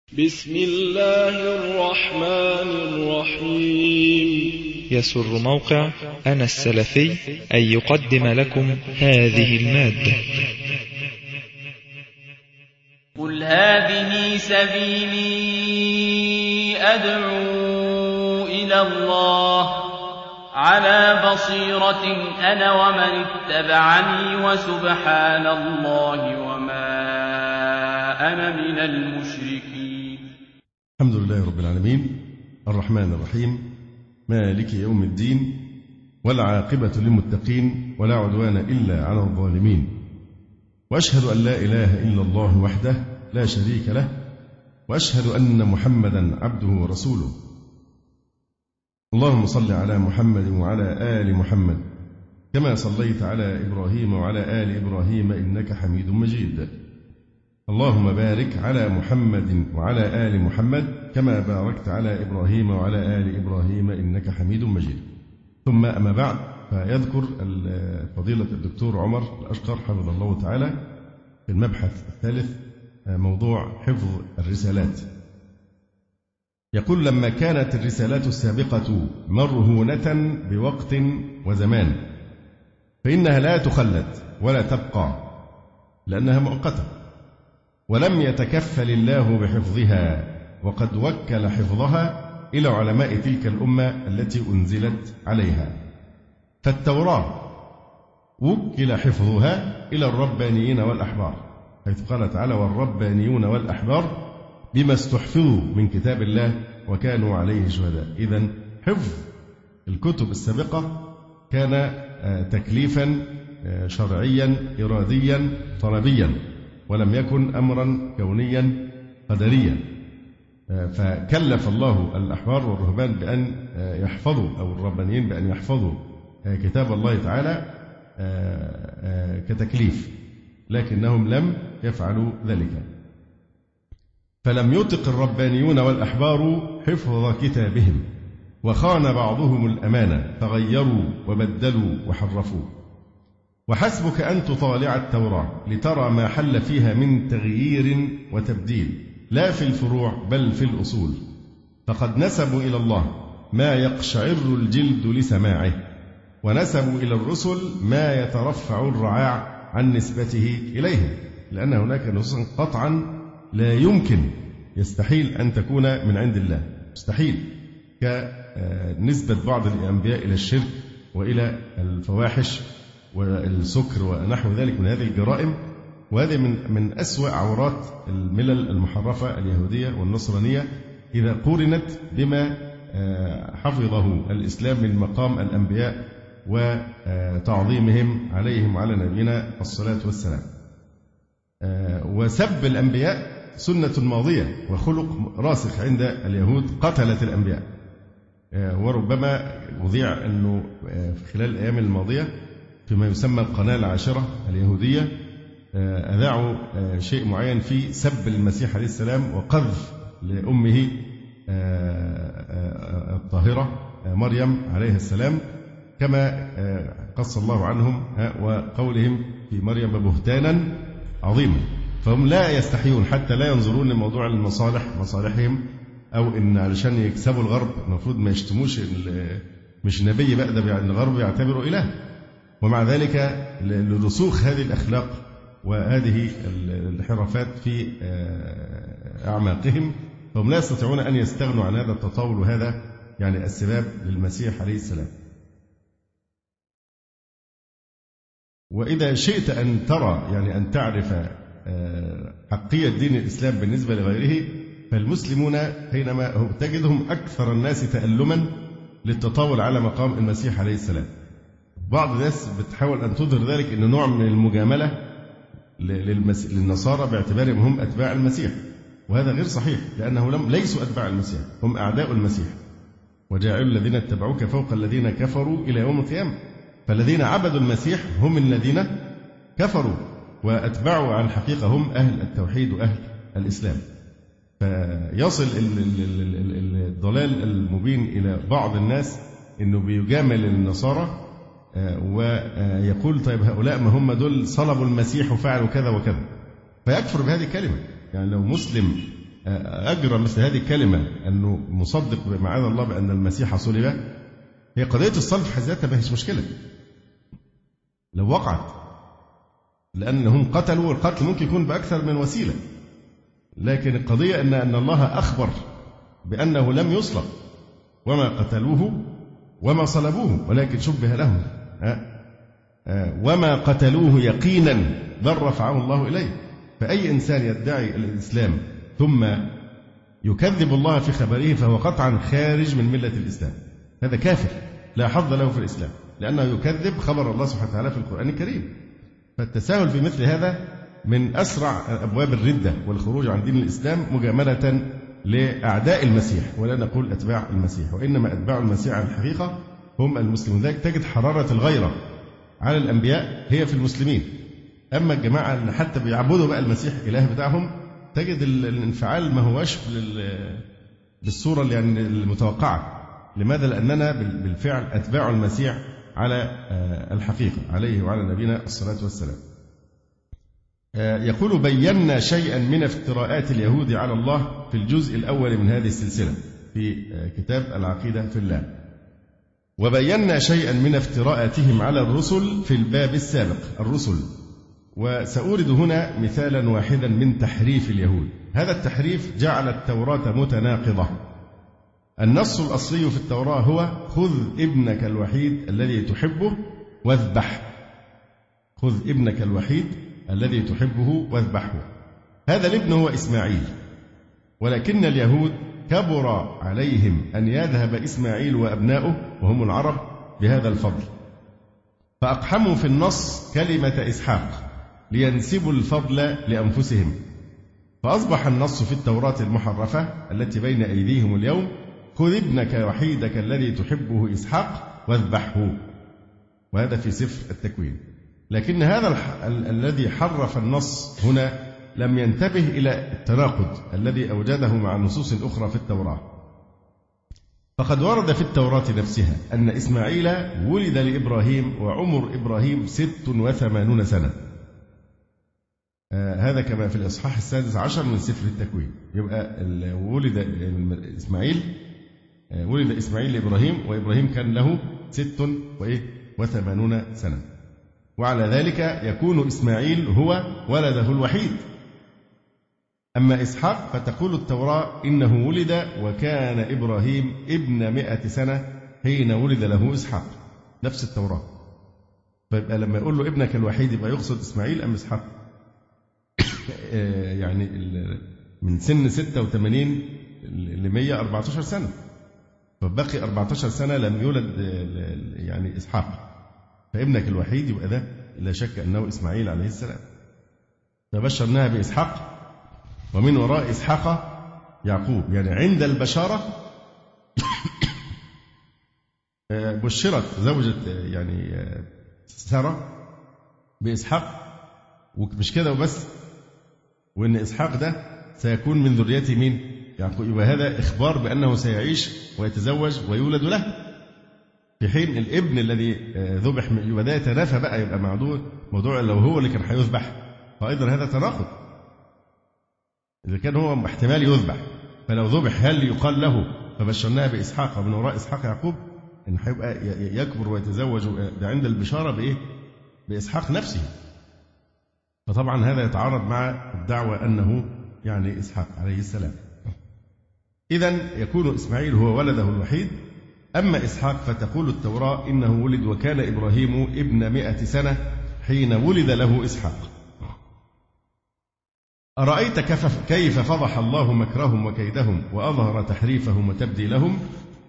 بسم الله الرحمن الرحيم. يسر موقع أنا السلفي أن يقدم لكم هذه المادة. قل هذه سبيلي أدعو إلى الله على بصيرة أنا ومن اتبعني وسبحان الله وما أنا من المشركين. الحمد لله رب العالمين الرحمن الرحيم مالك يوم الدين والعاقبة للمتقين ولا عدوان إلا على الظالمين، وأشهد أن لا إله إلا الله وحده لا شريك له، وأشهد أن محمدا عبده ورسوله. اللهم صل على محمد وعلى آل محمد كما صليت على إبراهيم وعلى آل إبراهيم إنك حميد مجيد. اللهم بارك على محمد وعلى آل محمد كما باركت على إبراهيم وعلى آل إبراهيم إنك حميد مجيد. ثم أما بعد، فيذكر فضيلة الدكتور عمر الأشقر حفظه الله تعالى في المبحث الثالث موضوع حفظ الرسالات. يقول: لما كانت الرسالات السابقة مرهونة بوقت وزمان فإنها لا تخلد ولا تبقى لأنها مؤقتة، ولم يتكفل الله بحفظها، وقد وكل حفظها إلى علماء تلك الأمة التي أنزلت عليها. فالتوراة وكل حفظها إلى الربانيين والأحبار، حيث قال تعالى: والربانيون والأحبار بما استحفظوا من كتاب الله وكانوا عليه شهداء. إذن حفظ الكتب السابقة كان تكليفا شرعيا إراديا طلبيا، ولم يكن أمرا كونيا قدريا. فكلف الله الأحبار والرهبان بأن يحفظوا، أو الربانيين بأن يحفظوا كتاب الله تعالى كتكليف، لكنهم لم يفعلوا ذلك. فلم يطق الربانيون والأحبار حفظ كتابهم، وخان بعضهم الأمانة فغيروا وبدلوا وحرفوا. وحسبك أن تطالع التوراة لترى ما حل فيها من تغيير وتبديل، لا في الفروع بل في الأصول، فقد نسبوا إلى الله ما يقشعر الجلد لسماعه، ونسبوا إلى الرسل ما يترفع الرعاع عن نسبته إليها، لأن هناك نصوصا قطعا لا يمكن، يستحيل أن تكون من عند الله، مستحيل، كنسبة بعض الأنبياء إلى الشرك وإلى الفواحش والسكر ونحو ذلك من هذه الجرائم. وهذه من أسوأ عورات الملل المحرفة اليهودية والنصرانية إذا قورنت بما حفظه الإسلام من مقام الأنبياء وتعظيمهم عليهم وعلى نبينا الصلاة والسلام. وسب الأنبياء سنة ماضية وخلق راسخ عند اليهود قتلة الأنبياء. وربما وضيع أنه في خلال الأيام الماضية فيما يسمى القناة العاشرة اليهودية أذاعوا شيء معين في سب المسيح عليه السلام وقذف لأمه الطاهرة مريم عليه السلام، كما قص الله عنهم وقولهم في مريم بهتانا عظيما. فهم لا يستحيون حتى لا ينظرون لموضوع مصالحهم، أو إن علشان يكسبوا الغرب المفروض ما يشتموش مش نبي بقى، ده الغرب يعتبره إله. ومع ذلك لرسوخ هذه الأخلاق وهذه الحرفات في أعماقهم، فهم لا يستطيعون أن يستغنوا عن هذا التطاول، وهذا يعني السباب للمسيح عليه السلام. وإذا شئت أن ترى، يعني أن تعرف حقية دين الإسلام بالنسبة لغيره، فالمسلمون حينما تجدهم أكثر الناس تألما للتطاول على مقام المسيح عليه السلام. بعض الناس بتحاول أن تظهر ذلك إنه نوع من المجاملة للنصارى باعتبارهم هم أتباع المسيح، وهذا غير صحيح، لأنه ليسوا أتباع المسيح، هم أعداء المسيح. وجاعلوا الذين اتبعوك فوق الذين كفروا إلى يوم القيامة. فالذين عبدوا المسيح هم الذين كفروا، وأتبعوا على الحقيقة هم أهل التوحيد وأهل الإسلام. فيصل الضلال المبين إلى بعض الناس إنه بيجامل النصارى ويقول: طيب هؤلاء ما هم دول صلبوا المسيح وفعلوا كذا وكذا، فيكفر بهذه الكلمة. يعني لو مسلم أجرى مثل هذه الكلمة أنه مصدق معاذ الله بأن المسيح صلب، هي قضية الصلب في حد ذاتها ما هيش مشكلة لو وقعت، لأنهم قتلوا، والقتل ممكن يكون بأكثر من وسيلة، لكن القضية أن الله أخبر بأنه لم يصلب وما قتلوه وما صلبوه ولكن شبه لهم، وما قتلوه يقينا بل رفعه الله إليه. فأي إنسان يدعي الإسلام ثم يكذب الله في خبره فهو قطعا خارج من ملة الإسلام، هذا كافر لا حظ له في الإسلام، لأنه يكذب خبر الله سبحانه وتعالى في القرآن الكريم. فالتساهل في مثل هذا من أسرع أبواب الردة والخروج عن دين الإسلام مجاملة لأعداء المسيح، ولا نقول أتباع المسيح، وإنما أتباع المسيح على الحقيقة هم المسلمون. ذلك تجد حرارة الغيرة على الأنبياء هي في المسلمين. أما الجماعة اللي حتى بيعبدوا بقى المسيح إله بتاعهم تجد الانفعال ما هوش بالصورة اللي يعني المتوقعة. لماذا؟ لأننا بالفعل أتباع المسيح على الحقيقة عليه وعلى نبينا الصلاة والسلام. يقول بينا شيئا من افتراءات اليهود على الله في الجزء الأول من هذه السلسلة في كتاب العقيدة في الله، وبينا شيئا من افتراءاتهم على الرسل في الباب السابق الرسل. وسأورد هنا مثالا واحدا من تحريف اليهود. هذا التحريف جعل التوراة متناقضة. النص الأصلي في التوراة هو خذ ابنك الوحيد الذي تحبه واذبح، خذ ابنك الوحيد الذي تحبه واذبحه. هذا الابن هو إسماعيل، ولكن اليهود كبر عليهم أن يذهب إسماعيل وأبناؤه وهم العرب بهذا الفضل، فأقحموا في النص كلمة إسحاق لينسبوا الفضل لأنفسهم، فأصبح النص في التوراة المحرفة التي بين أيديهم اليوم خذ ابنك وحيدك الذي تحبه إسحاق واذبحه، وهذا في سفر التكوين. لكن هذا الذي حرف النص هنا لم ينتبه إلى التناقض الذي أوجده مع النصوص الأخرى في التوراة. فقد ورد في التوراة نفسها أن إسماعيل ولد لإبراهيم وعمر إبراهيم 86 سنة، هذا كما في الإصحاح 16 من سفر التكوين. يبقى ولد إسماعيل لإبراهيم وإبراهيم كان له 86 سنة، وعلى ذلك يكون إسماعيل هو ولده الوحيد. أما إسحاق فتقول التوراة إنه ولد وكان إبراهيم ابن 100 سنة حين ولد له إسحاق، نفس التوراة. فيبقى لما يقول له ابنك الوحيد يبقى يقصد إسماعيل أم إسحاق؟ يعني من سن 86 ل 114 سنة، فبقي 14 سنة لم يولد يعني إسحاق، فابنك الوحيد يبقى ده لا شك أنه إسماعيل عليه السلام. فبشرناها بإسحاق ومن وراء إسحاق يعقوب، يعني عند البشارة بشرت زوجة يعني سارة بإسحاق، ومش كده وبس، وإن إسحاق ده سيكون من ذريته مين؟ يعقوب. يبقى هذا إخبار بأنه سيعيش ويتزوج ويولد له، في حين الابن الذي ذبح يبقى ده يتنافى بقى، يبقى موضوع لو هو اللي كان هيذبح فأيضا هذا تناقض. إذا كان هو احتمال يذبح فلو ذبح هل يقال له فبشرناها بإسحاق ومن وراء إسحاق يعقوب؟ إن هيبقى يكبر ويتزوج عند البشارة بإيه؟ بإسحاق نفسه. فطبعا هذا يتعارض مع الدعوة أنه يعني إسحاق عليه السلام. إذن يكون إسماعيل هو ولده الوحيد. أما إسحاق فتقول التوراة إنه ولد وكان إبراهيم ابن 100 سنة حين ولد له إسحاق. أرأيت كيف فضح الله مكرهم وكيدهم وأظهر تحريفهم وتبديلهم؟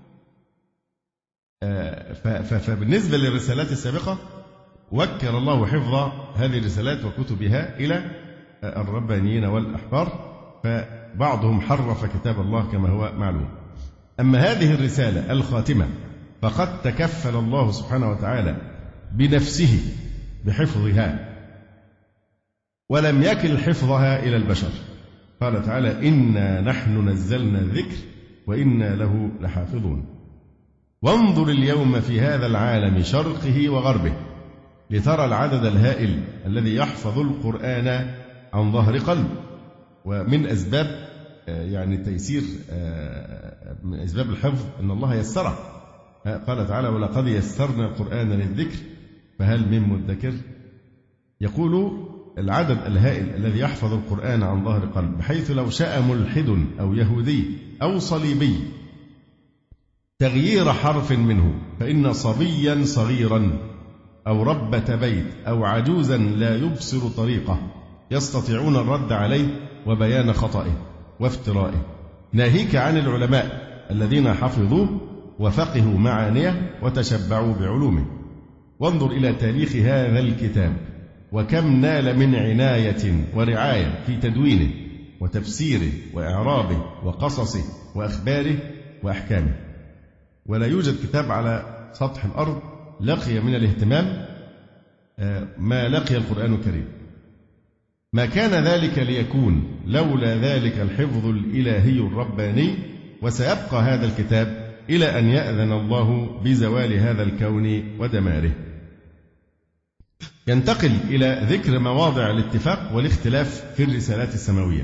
فبالنسبة للرسالات السابقة وكل الله حفظ هذه الرسالات وكتبها إلى الربانيين والأحبار، فبعضهم حرف كتاب الله كما هو معلوم. أما هذه الرسالة الخاتمة فقد تكفل الله سبحانه وتعالى بنفسه بحفظها ولم يكل حفظها إلى البشر. قال تعالى إنا نحن نزلنا الذكر وإنا له لحافظون. وانظر اليوم في هذا العالم شرقه وغربه لترى العدد الهائل الذي يحفظ القرآن عن ظهر قلب. ومن أسباب يعني تيسير من أسباب الحفظ أن الله يسره. قال تعالى: ولقد يسرنا القرآن للذكر فهل من مدكر. يقول العدد الهائل الذي يحفظ القرآن عن ظهر قلب، بحيث لو شاء ملحد أو يهودي أو صليبي تغيير حرف منه، فإن صبيا صغيرا أو ربة بيت أو عجوزا لا يبصر طريقه يستطيعون الرد عليه وبيان خطئه وافترائه، ناهيك عن العلماء الذين حفظوه وفقهوا معانيه وتشبعوا بعلومه. وانظر إلى تاريخ هذا الكتاب وكم نال من عناية ورعاية في تدوينه وتفسيره وإعرابه وقصصه وأخباره وأحكامه. ولا يوجد كتاب على سطح الأرض لقي من الاهتمام ما لقي القرآن الكريم. ما كان ذلك ليكون لولا ذلك الحفظ الإلهي الرباني، وسيبقى هذا الكتاب إلى أن يأذن الله بزوال هذا الكون ودماره. ينتقل إلى ذكر مواضع الاتفاق والاختلاف في الرسالات السماوية.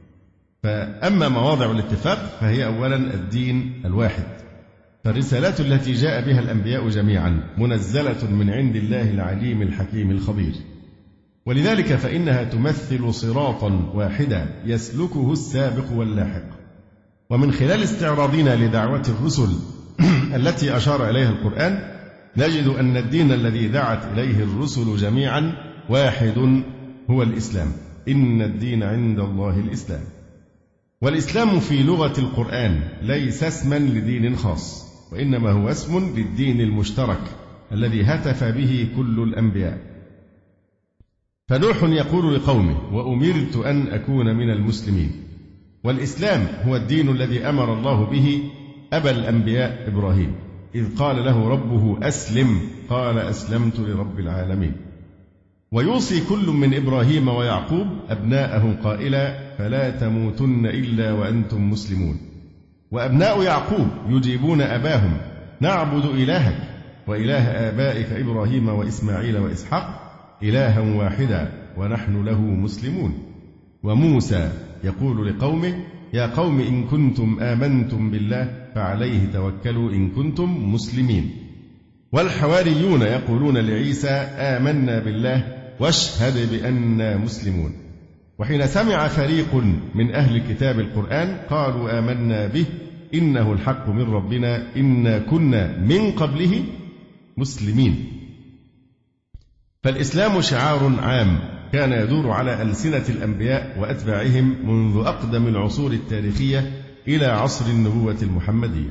فأما مواضع الاتفاق فهي أولا الدين الواحد، فالرسالات التي جاء بها الأنبياء جميعا منزلة من عند الله العليم الحكيم الخبير، ولذلك فإنها تمثل صراطا واحدا يسلكه السابق واللاحق. ومن خلال استعراضنا لدعوة الرسل التي أشار إليها القرآن نجد أن الدين الذي دعت إليه الرسل جميعا واحد، هو الإسلام. إن الدين عند الله الإسلام. والإسلام في لغة القرآن ليس اسما لدين خاص، وإنما هو اسم للدين المشترك الذي هتف به كل الأنبياء. فنوح يقول لقومه: وأمرت أن أكون من المسلمين. والإسلام هو الدين الذي أمر الله به أبا الأنبياء إبراهيم، إذ قال له ربه أسلم، قال أسلمت لرب العالمين. ويوصي كل من إبراهيم ويعقوب أبناءه قائلا: فلا تموتن إلا وأنتم مسلمون. وأبناء يعقوب يجيبون أباهم: نعبد إلهك وإله آبائك إبراهيم وإسماعيل وإسحاق إلها واحدا ونحن له مسلمون. وموسى يقول لقومه: يا قوم إن كنتم آمنتم بالله فعليه توكلوا إن كنتم مسلمين. والحواريون يقولون لعيسى: آمنا بالله واشهد بأننا مسلمون. وحين سمع فريق من أهل كتاب القرآن قالوا: آمنا به إنه الحق من ربنا إنا كنا من قبله مسلمين. فالإسلام شعار عام كان يدور على ألسنة الأنبياء وأتباعهم منذ أقدم العصور التاريخية إلى عصر النبوة المحمدية.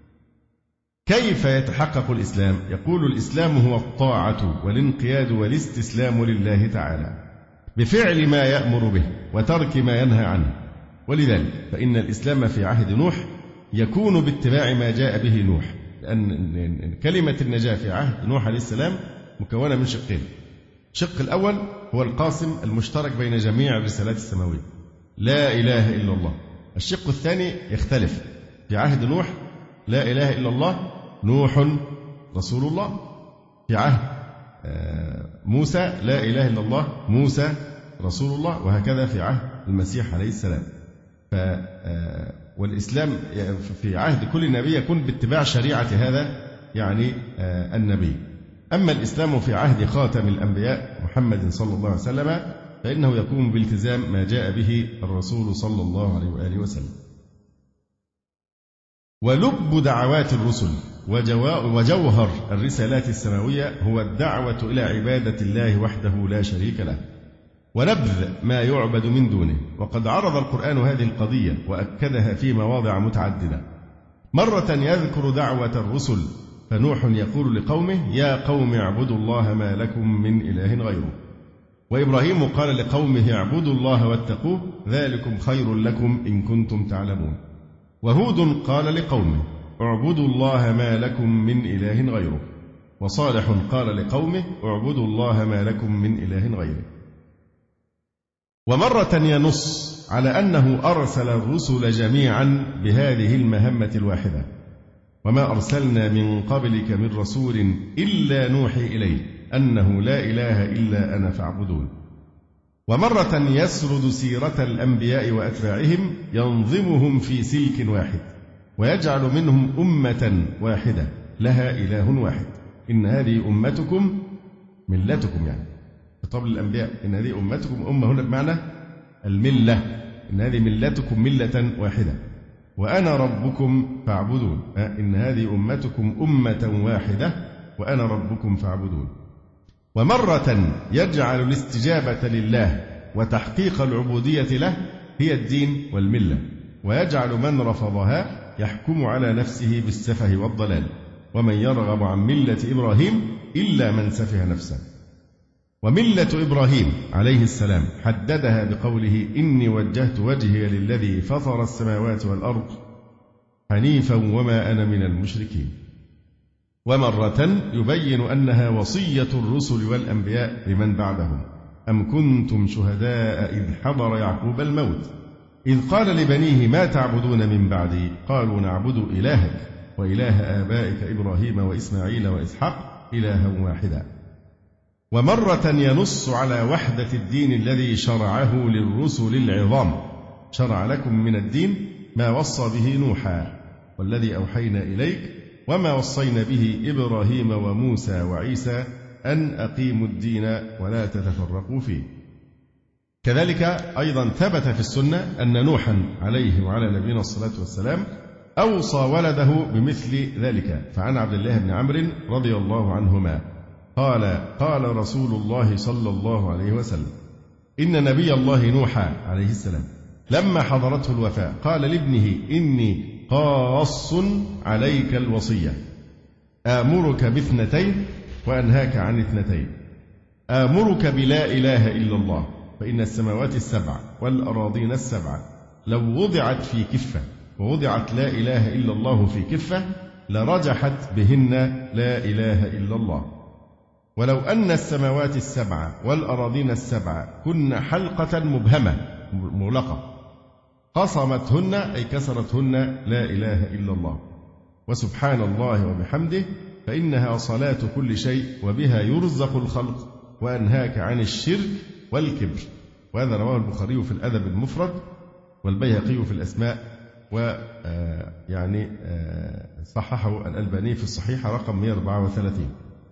كيف يتحقق الإسلام؟ يقول: الإسلام هو الطاعة والانقياد والاستسلام لله تعالى بفعل ما يأمر به وترك ما ينهى عنه. ولذلك فإن الإسلام في عهد نوح يكون باتباع ما جاء به نوح، لأن كلمة النجاة في عهد نوح عليه السلام مكونة من شقين. الشق الأول هو القاسم المشترك بين جميع الرسالات السماوية، لا إله إلا الله. الشق الثاني يختلف. في عهد نوح لا إله إلا الله، نوح رسول الله. في عهد موسى لا إله إلا الله، موسى رسول الله. وهكذا في عهد المسيح عليه السلام. والإسلام في عهد كل نبي يكون باتباع شريعة هذا يعني النبي. أما الإسلام في عهد خاتم الأنبياء محمد صلى الله عليه وسلم فإنه يكون بالتزام ما جاء به الرسول صلى الله عليه وآله وسلم. ولب دعوات الرسل وجوهر الرسالات السماوية هو الدعوة إلى عبادة الله وحده لا شريك له، ونبذ ما يعبد من دونه. وقد عرض القرآن هذه القضية وأكدها في مواضع متعددة. مرة يذكر دعوة الرسل، فنوح يقول لقومه: يا قوم اعبدوا الله ما لكم من إله غيره. وإبراهيم قال لقومه: اعبدوا الله واتقوه ذلكم خير لكم إن كنتم تعلمون. وهود قال لقومه: اعبدوا الله ما لكم من إله غيره. وصالح قال لقومه: اعبدوا الله ما لكم من إله غيره. ومرة ينص على أنه أرسل الرسل جميعا بهذه المهمة الواحدة: وما أرسلنا من قبلك من رسول إلا نوحي إليه أنه لا إله إلا أنا فاعبدون. ومرة يسرد سيرة الأنبياء وأتباعهم ينظمهم في سلك واحد ويجعل منهم أمة واحدة لها إله واحد. إن هذه أمتكم ملتكم، يعني خطاب للأنبياء، إن هذه أمتكم، أمة هنا بمعنى الملة، إن هذه ملتكم ملة واحدة وأنا ربكم فاعبدون. إن هذه أمتكم أمة واحدة وأنا ربكم فاعبدون. ومرة يجعل الاستجابة لله وتحقيق العبودية له هي الدين والملة، ويجعل من رفضها يحكم على نفسه بالسفه والضلال، ومن يرغب عن ملة إبراهيم إلا من سفه نفسه. وملة إبراهيم عليه السلام حددها بقوله إني وجهت وجهي للذي فطر السماوات والأرض حنيفا وما أنا من المشركين. ومرة يبين أنها وصية الرسل والأنبياء لمن بعدهم. أم كنتم شهداء إذ حضر يعقوب الموت إذ قال لبنيه ما تعبدون من بعدي قالوا نعبد إلهك وإله آبائك إبراهيم وإسماعيل وإسحاق إلها واحدا. ومرة ينص على وحدة الدين الذي شرعه للرسل العظام. شرع لكم من الدين ما وصى به نوحا والذي أوحينا إليك وما وصينا به إبراهيم وموسى وعيسى أن أقيموا الدين ولا تتفرقوا فيه. كذلك أيضا ثبت في السنة أن نوحا عليه وعلى نبينا الصلاة والسلام أوصى ولده بمثل ذلك. فعن عبد الله بن عمرو رضي الله عنهما قال رسول الله صلى الله عليه وسلم إن نبي الله نوح عليه السلام لما حضرته الوفاة قال لابنه إني قاص عليك الوصية، آمرك باثنتين وأنهاك عن اثنتين. آمرك بلا إله إلا الله، فإن السماوات السبع والأراضين السبع لو وضعت في كفة ووضعت لا إله إلا الله في كفة لرجحت بهن لا إله إلا الله. ولو أن السماوات السبع والأراضين السبع كن حلقة مبهمة مغلقة قصمتهن أي كسرتهن لا إله إلا الله. وسبحان الله وبحمده فإنها صلاة كل شيء وبها يرزق الخلق وأنهاك عن الشرك والكبر. وهذا رواه البخاري في الأدب المفرد والبيهقي في الأسماء، ويعني صححه الألباني في الصحيح رقم 134.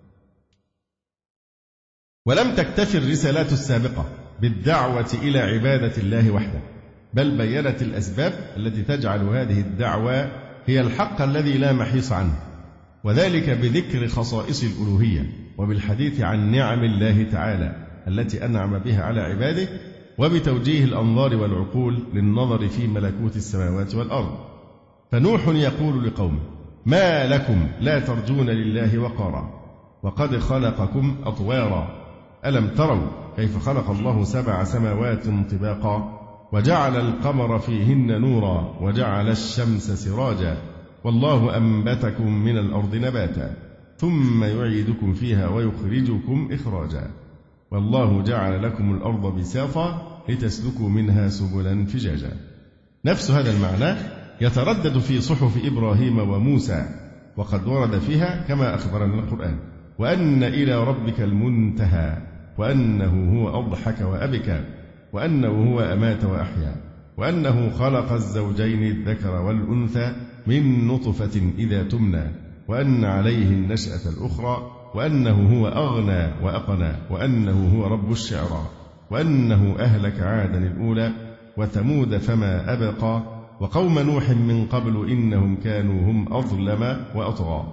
ولم تكتفي الرسالات السابقة بالدعوة إلى عبادة الله وحده، بل بيّنت الأسباب التي تجعل هذه الدعوة هي الحق الذي لا محيص عنه، وذلك بذكر خصائص الألوهية وبالحديث عن نعم الله تعالى التي أنعم بها على عباده، وبتوجيه الأنظار والعقول للنظر في ملكوت السماوات والأرض. فنوح يقول لقومه ما لكم لا ترجون لله وقارا وقد خلقكم أطوارا ألم تروا كيف خلق الله 7 سماوات طباقا وجعل القمر فيهن نورا وجعل الشمس سراجا والله أنبتكم من الأرض نباتا ثم يعيدكم فيها ويخرجكم إخراجا والله جعل لكم الأرض بساطا لتسلكوا منها سبلا فجاجا. نفس هذا المعنى يتردد في صحف إبراهيم وموسى، وقد ورد فيها كما أخبرنا القرآن وأن إلى ربك المنتهى وأنه هو أضحك وأبكى وأنه هو أمات وأحيا وأنه خلق الزوجين الذكر والأنثى من نطفة إذا تمنى وأن عليه النشأة الأخرى وأنه هو أغنى وأقنى وأنه هو رب الشعرى وأنه أهلك عادا الأولى وثمود فما أبقى وقوم نوح من قبل إنهم كانوا هم أظلم وأطغى.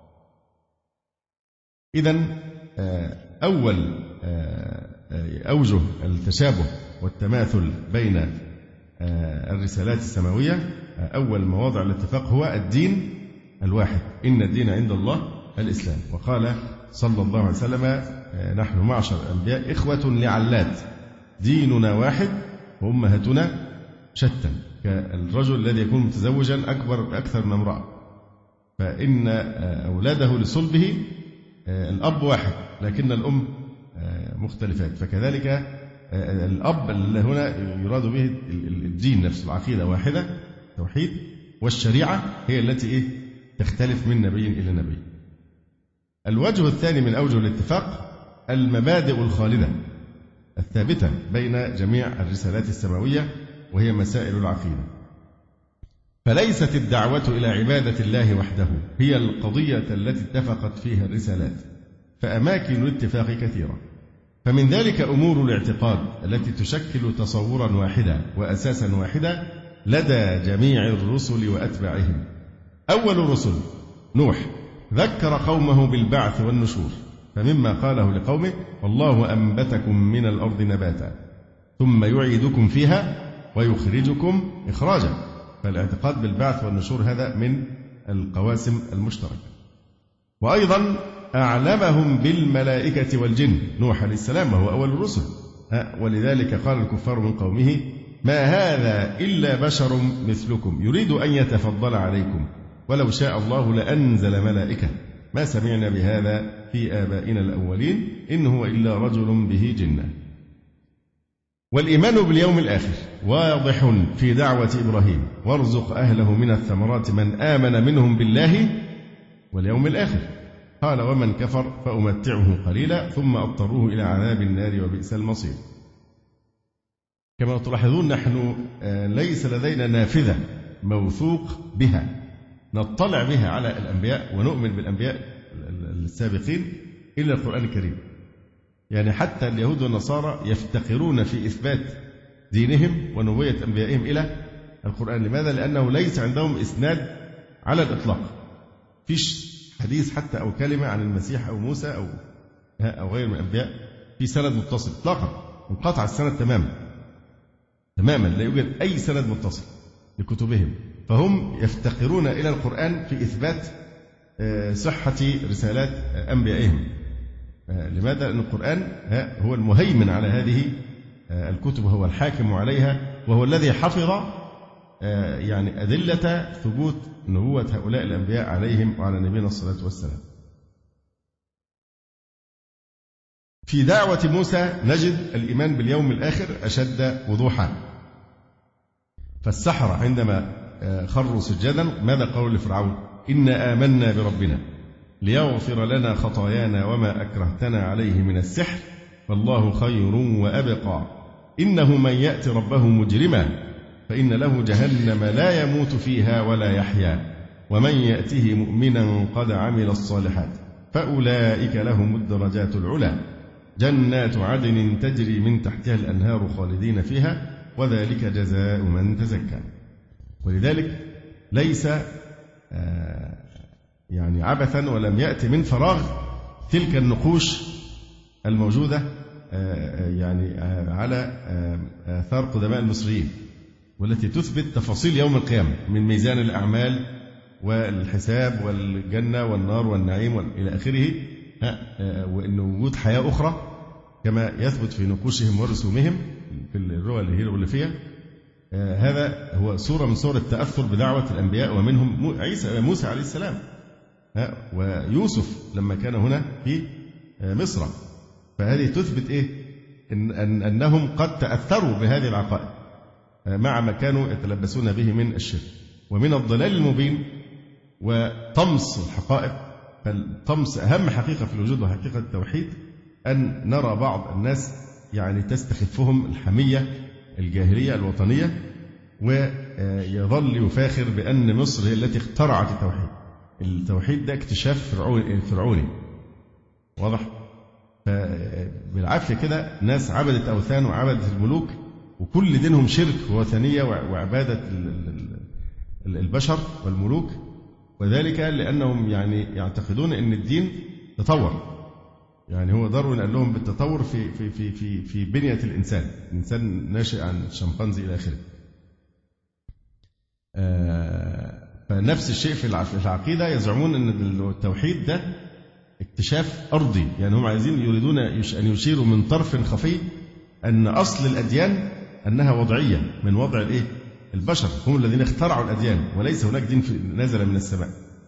إذن أول أوجه التشابه والتماثل بين الرسالات السماوية، أول مواضع الاتفاق هو الدين الواحد، إن الدين عند الله الإسلام. وقال صلى الله عليه وسلم نحن معشر الأنبياء إخوة لعلات ديننا واحد وأمهاتنا شتى، كالرجل الذي يكون متزوجا أكثر من امرأة، فإن أولاده لصلبه الأب واحد لكن الأم مختلفات، فكذلك الأب اللي هنا يراد به الدين نفسه، العقيدة واحدة توحيد، والشريعة هي التي تختلف من نبي إلى نبي. الوجه الثاني من أوجه الاتفاق المبادئ الخالدة، الثابتة بين جميع الرسالات السماوية، وهي مسائل العقيدة. فليست الدعوة إلى عبادة الله وحده هي القضية التي اتفقت فيها الرسالات، فأماكن الاتفاق كثيرة. فمن ذلك أمور الاعتقاد التي تشكل تصورا واحدا وأساسا واحدا لدى جميع الرسل وأتباعهم. أول الرسل نوح ذكر قومه بالبعث والنشور، فمما قاله لقومه: والله أنبتكم من الأرض نباتا ثم يعيدكم فيها ويخرجكم إخراجا. فالاعتقاد بالبعث والنشور هذا من القواسم المشتركة. وأيضا أعلمهم بالملائكة والجن نوح عليه السلام، وهو أول الرسل، ولذلك قال الكفار من قومه: ما هذا إلا بشر مثلكم يريد أن يتفضل عليكم ولو شاء الله لأنزل ملائكة ما سمعنا بهذا في آبائنا الأولين إن هو إلا رجل به جنة. والإيمان باليوم الآخر واضح في دعوة إبراهيم: وارزق أهله من الثمرات من آمن منهم بالله واليوم الآخر. قال: ومن كفر فأمتعه قليلا ثم أضطروه إلى عذاب النار وبئس المصير. كما تلاحظون نحن ليس لدينا نافذة موثوق بها نطلع بها على الأنبياء ونؤمن بالأنبياء السابقين إلا القرآن الكريم. يعني حتى اليهود والنصارى يفتقرون في إثبات دينهم ونبوة أنبيائهم إلى القرآن. لماذا؟ لأنه ليس عندهم إسناد على الإطلاق، فيش حديث حتى أو كلمة عن المسيح أو موسى أو غير من الأنبياء في سند متصل إطلاقا، انقطع السند تماما، لا يوجد أي سند متصل لكتبهم. فهم يفتقرون إلى القرآن في إثبات صحة رسالات أنبيائهم. لماذا؟ لأن القرآن هو المهيمن على هذه الكتب، وهو الحاكم عليها، وهو الذي حفظ يعني أدلة ثبوت نبوة هؤلاء الأنبياء عليهم وعلى نبينا الصلاة والسلام. في دعوة موسى نجد الإيمان باليوم الآخر أشد وضوحا. فالسحرة عندما خروا سجدا ماذا قالوا لفرعون؟ إنا آمنا بربنا ليغفر لنا خطايانا وما أكرهتنا عليه من السحر والله خير وأبقى إنه من يأتي ربه مجرما فإن له جهنم لا يموت فيها ولا يحيا ومن يأته مؤمنا قد عمل الصالحات فأولئك لهم الدرجات العلى جنات عدن تجري من تحتها الأنهار خالدين فيها وذلك جزاء من تزكى. ولذلك ليس يعني عبثا ولم يأتي من فراغ تلك النقوش الموجودة يعني على آثار قدماء المصريين والتي تثبت تفاصيل يوم القيامة من ميزان الأعمال والحساب والجنة والنار والنعيم إلى آخره، وأن وجود حياة أخرى كما يثبت في نقوشهم ورسومهم في الرؤى اللي فيها. هذا هو صورة من صور التأثر بدعوة الأنبياء ومنهم موسى عليه السلام ويوسف لما كان هنا في مصر. فهذه تثبت إيه؟ أنهم قد تأثروا بهذه العقائد مع ما كانوا يتلبسون به من الشرك ومن الضلال المبين وطمس الحقائق. فالطمس أهم حقيقة في الوجود وحقيقة التوحيد، أن نرى بعض الناس يعني تستخفهم الحمية الجاهلية الوطنية ويظل يفاخر بأن مصر هي التي اخترعت التوحيد. التوحيد ده اكتشاف فرعوني واضح. بالعافية كده ناس عبدت أوثان وعبدت الملوك وكل دينهم شرك ووثنية وعبادة البشر والملوك، وذلك لأنهم يعني يعتقدون أن الدين تطور. يعني هو داروين قال لهم بالتطور في بنية الإنسان ناشئ عن الشمبانزي إلى آخره. فنفس الشيء في العقيدة، يزعمون أن التوحيد ده اكتشاف أرضي. يعني هم يريدون أن يشيروا من طرف خفي أن أصل الأديان أنها وضعية من وضع البشر، هم الذين اخترعوا الأديان وليس هناك دين نزل من السماء.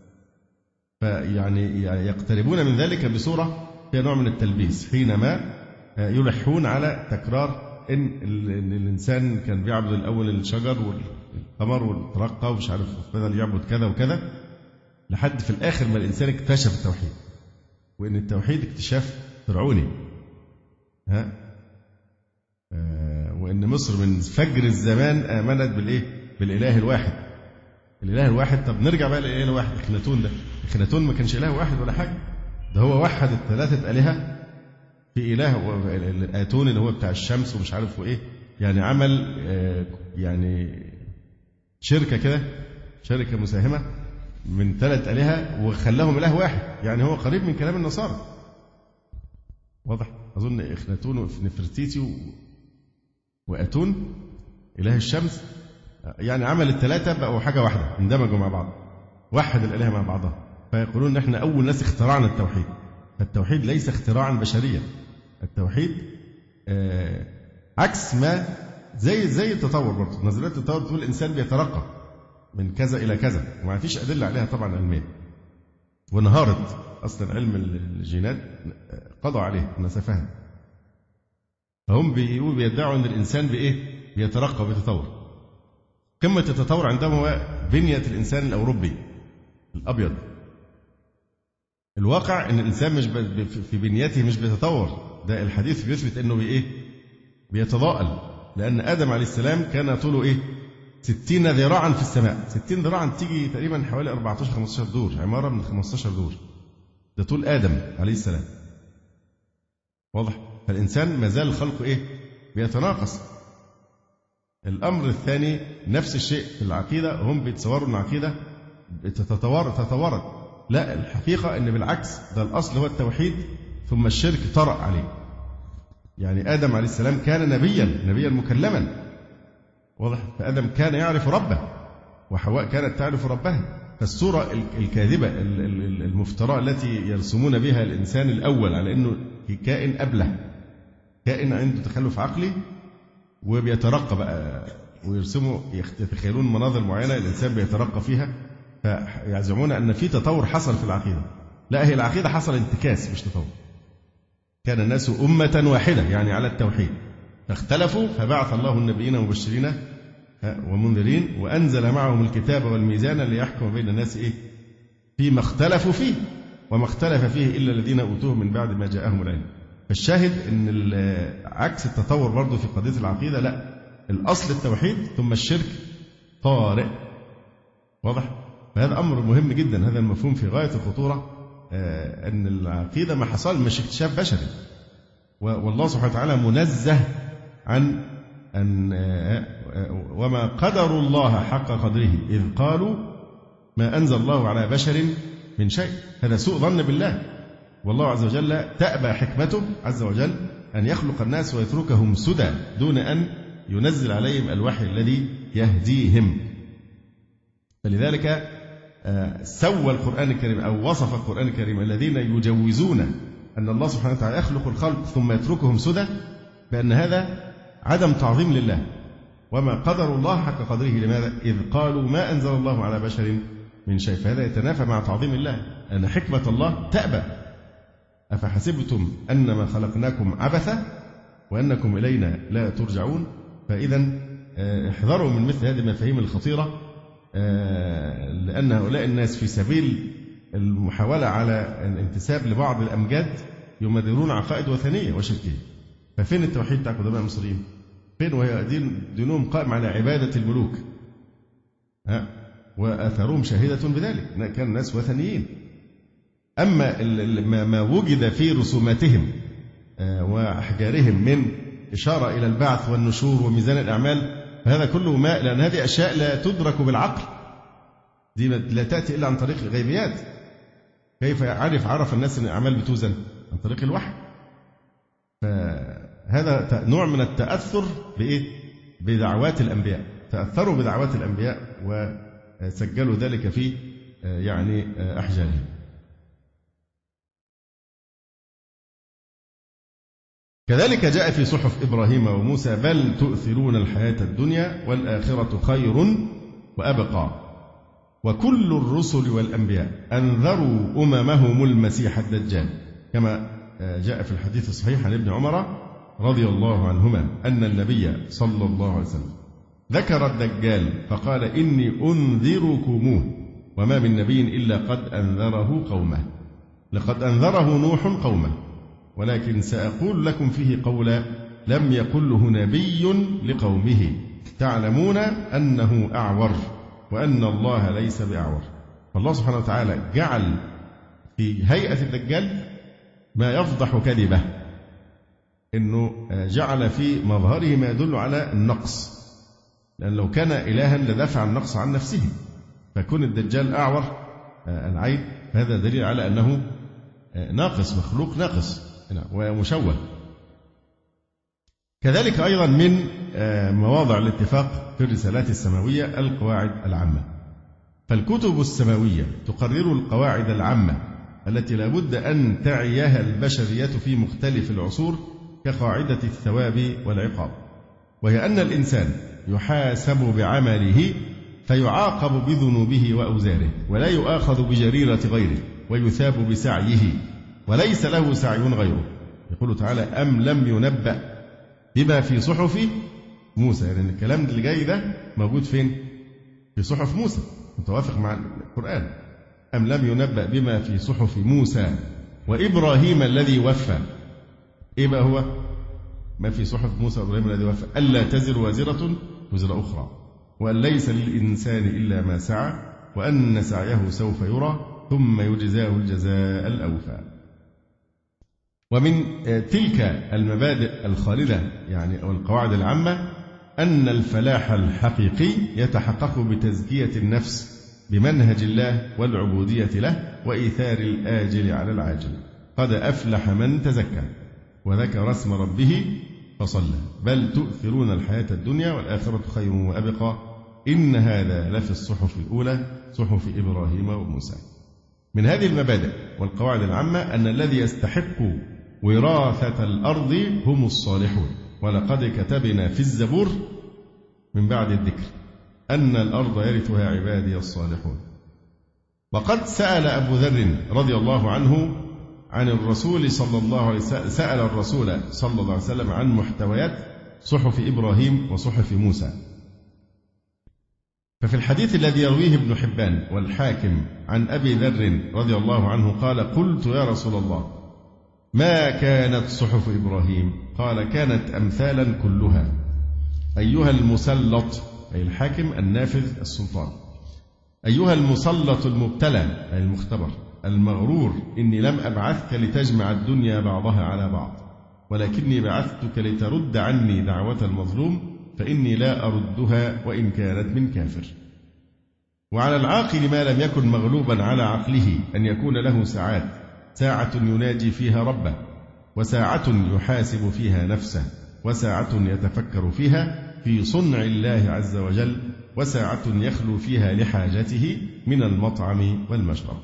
فيعني يقتربون من ذلك بصورة فيها نوع من التلبيس حينما يلحون على تكرار إن الإنسان كان بيعبد الأول الشجر والقمر والترقى ومش عارف بدل يعبد كذا وكذا لحد في الآخر ما الإنسان اكتشف التوحيد، وإن التوحيد اكتشاف فرعوني. وإن مصر من فجر الزمان آمنت بالإله الواحد. الإله الواحد. طب نرجع بقى للإله الواحد. إخناتون ده، إخناتون ما كانش إله واحد ولا حاجة، ده هو وحد الثلاثة آلهة في إله. آتون اللي هو بتاع الشمس ومش عارف وإيه، يعني عمل يعني شركة كده، شركة مساهمة من 3 آلهة وخلاهم إله واحد. يعني هو قريب من كلام النصارى. واضح؟ أظن إخناتون ونفرتيتي وآتون إله الشمس، يعني عمل ال3 بقوا حاجة واحدة، اندمجوا مع بعض، وحد الآلهة مع بعضها. فيقولون إن إحنا أول ناس اخترعنا التوحيد. فالتوحيد ليس اختراعا بشريا. التوحيد عكس ما زي التطور برضه. نظريات التطور تقول الإنسان بيترقى من كذا إلى كذا، وما فيش أدلة عليها طبعا علميا، وانهارت أصلا علم الجينات، قضوا عليه نسفها. فهم بيدعوا أن الإنسان بيترقى وبيتطور. قمة التطور عندهم هو بنية الإنسان الأوروبي الأبيض. الواقع أن الإنسان مش في بنيته مش بيتطور، ده الحديث بيثبت أنه بيتضاءل، لأن آدم عليه السلام كان طوله 60 ذراعا في السماء. 60 ذراعا تيجي تقريبا حوالي 14-15 دور، عمارة من 15 دور. ده طول آدم عليه السلام. واضح؟ فالإنسان ما زال خلقه بيتناقص. الأمر الثاني نفس الشيء في العقيدة. هم بيتصوروا أن العقيدة تتطورت. لا، الحقيقة أن بالعكس، ده الأصل هو التوحيد، ثم الشرك طرأ عليه. يعني آدم عليه السلام كان نبيا مكلما. واضح؟ فآدم كان يعرف ربه، وحواء كانت تعرف ربها. فالصورة الكاذبة المفتراء التي يرسمون بها الإنسان الأول على أنه كائن أبله، كائن عنده تخلف عقلي وبيترقى بقى، ويرسموا يتخيلون مناظر معينة الإنسان بيترقى فيها، فيزعمون أن في تطور حصل في العقيدة. لا، هي العقيدة حصل انتكاس مش تطور. كان الناس أمة واحدة، يعني على التوحيد، فاختلفوا فبعث الله النبيين مبشرين ومنذرين، وأنزل معهم الكتاب والميزان ليحكم بين الناس فيما اختلفوا فيه، وما اختلف فيه إلا الذين أوتوه من بعد ما جاءهم العلم. فالشاهد أن عكس التطور برضه في قضية العقيدة، لا، الأصل التوحيد ثم الشرك طارئ. واضح؟ فهذا أمر مهم جدا. هذا المفهوم في غاية الخطورة، أن العقيدة ما حصل مش اكتشاف بشري، والله سبحانه وتعالى منزه عن أن وما قدروا الله حق قدره إذ قالوا ما أنزل الله على بشر من شيء. هذا سوء ظن بالله، والله عز وجل تأبى حكمته عز وجل أن يخلق الناس ويتركهم سدى دون أن ينزل عليهم الوحي الذي يهديهم. فلذلك سوى القرآن الكريم أو وصف القرآن الكريم الذين يجوزون أن الله سبحانه وتعالى يخلق الخلق ثم يتركهم سدى بأن هذا عدم تعظيم لله. وما قدروا الله حق قدره. لماذا؟ إذ قالوا ما أنزل الله على بشر من شيء. فهذا يتنافى مع تعظيم الله، أن حكمة الله تأبى. أفحسبتم أنما خلقناكم عبثا وأنكم إلينا لا ترجعون. فإذا احذروا من مثل هذه المفاهيم الخطيرة، لأن هؤلاء الناس في سبيل المحاولة على الانتساب لبعض الأمجاد يمررون عقائد وثنية وشركية. ففين التوحيد بتاع قدماء المصريين؟ فين؟ وهي دينهم قائم على عبادة الملوك، وآثارهم شاهدة بذلك، كان الناس وثنيين. أما ما وجد في رسوماتهم وأحجارهم من إشارة إلى البعث والنشور وميزان الأعمال، فهذا كله لأن هذه أشياء لا تدرك بالعقل، دي لا تأتي إلا عن طريق الغيبيات. كيف عرف الناس أن الأعمال بتوزن؟ عن طريق الوحي. فهذا نوع من التأثر بدعوات الأنبياء، تأثروا بدعوات الأنبياء وسجلوا ذلك في أحجارهم. كذلك جاء في صحف إبراهيم وموسى بل تؤثرون الحياة الدنيا والآخرة خير وأبقى وكل الرسل والأنبياء أنذروا أممهم المسيح الدجال، كما جاء في الحديث الصحيح عن ابن عمر رضي الله عنهما أن النبي صلى الله عليه وسلم ذكر الدجال فقال إني أنذركموه وما من نبي إلا قد أنذره قومه، لقد أنذره نوح قومه ولكن سأقول لكم فيه قول لم يقله نبي لقومه تعلمون أنه أعور وأن الله ليس بأعور. فالله سبحانه وتعالى جعل في هيئة الدجال ما يفضح كذبه، إنه جعل في مظهره ما يدل على النقص، لأن لو كان إلها لدفع النقص عن نفسه، فكون الدجال أعور العين هذا دليل على أنه ناقص، مخلوق ناقص ومشوه. كذلك أيضا من مواضع الاتفاق في الرسالات السماوية القواعد العامة، فالكتب السماوية تقرر القواعد العامة التي لا بد أن تعيها البشرية في مختلف العصور كقاعدة الثواب والعقاب، وهي أن الإنسان يحاسب بعمله فيعاقب بذنوبه وأوزاره، ولا يؤاخذ بجريرة غيره ويثاب بسعيه وليس له سعي غيره. يقول تعالى أم لم ينبأ بما في صحف موسى، يعني الكلام اللي جاي ده موجود فين؟ في صحف موسى، متوافق مع القرآن. أم لم ينبأ بما في صحف موسى وإبراهيم الذي وفى. إيه بقى هو ما في صحف موسى وإبراهيم الذي وفى؟ ألا تزر وازرة وزر أخرى، وأن ليس للإنسان إلا ما سعى، وأن سعيه سوف يرى ثم يجزاه الجزاء الأوفى. ومن تلك المبادئ الخالدة يعني أو القواعد العامة أن الفلاح الحقيقي يتحقق بتزكية النفس بمنهج الله والعبودية له وإيثار الآجل على العاجل. قد أفلح من تزكى وذكر اسم ربه فصلى بل تؤثرون الحياة الدنيا والآخرة خير وأبقى إن هذا لفي الصحف الأولى صحف إبراهيم وموسى. من هذه المبادئ والقواعد العامة أن الذي يستحق وراثة الأرض هم الصالحون، ولقد كتبنا في الزبور من بعد الذكر أن الأرض يرثها عبادي الصالحون. وقد سأل أبو ذر رضي الله عنه عن الرسول صلى الله عليه وسلم، سأل الرسول صلى الله عليه وسلم عن محتويات صحف إبراهيم وصحف موسى. ففي الحديث الذي يرويه ابن حبان والحاكم عن أبي ذر رضي الله عنه قال قلت يا رسول الله ما كانت صحف إبراهيم؟ قال كانت أمثالا كلها. أيها المسلط أي الحاكم النافذ السلطان، أيها المسلط المبتلى أي المختبر المغرور، إني لم أبعثك لتجمع الدنيا بعضها على بعض، ولكني بعثتك لترد عني دعوة المظلوم، فإني لا أردها وإن كانت من كافر. وعلى العاقل ما لم يكن مغلوبا على عقله أن يكون له ساعات، ساعة يناجي فيها ربه، وساعة يحاسب فيها نفسه، وساعة يتفكر فيها في صنع الله عز وجل، وساعة يخلو فيها لحاجته من المطعم والمشرب.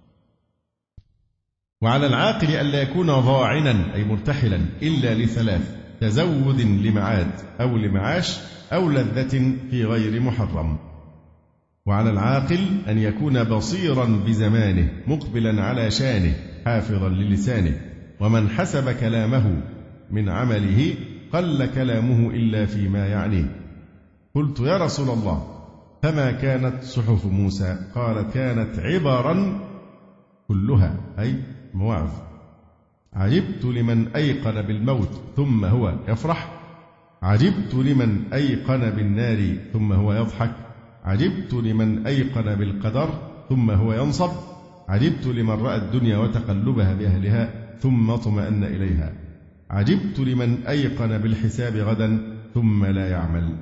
وعلى العاقل ألا يكون ضاعنا أي مرتحلا إلا لثلاث: تزود لمعاد أو لمعاش أو لذة في غير محرم. وعلى العاقل أن يكون بصيرا بزمانه مقبلا على شانه حافظا للسانه، ومن حسب كلامه من عمله قل كلامه إلا فيما يعنيه. قلت يا رسول الله فما كانت صحف موسى؟ قال كانت عبرا كلها أي مواعظ. عجبت لمن أيقن بالموت ثم هو يفرح، عجبت لمن أيقن بالنار ثم هو يضحك، عجبت لمن أيقن بالقدر ثم هو ينصب، عجبت لمن رأى الدنيا وتقلبها بأهلها ثم اطمأن إليها، عجبت لمن أيقن بالحساب غدا ثم لا يعمل.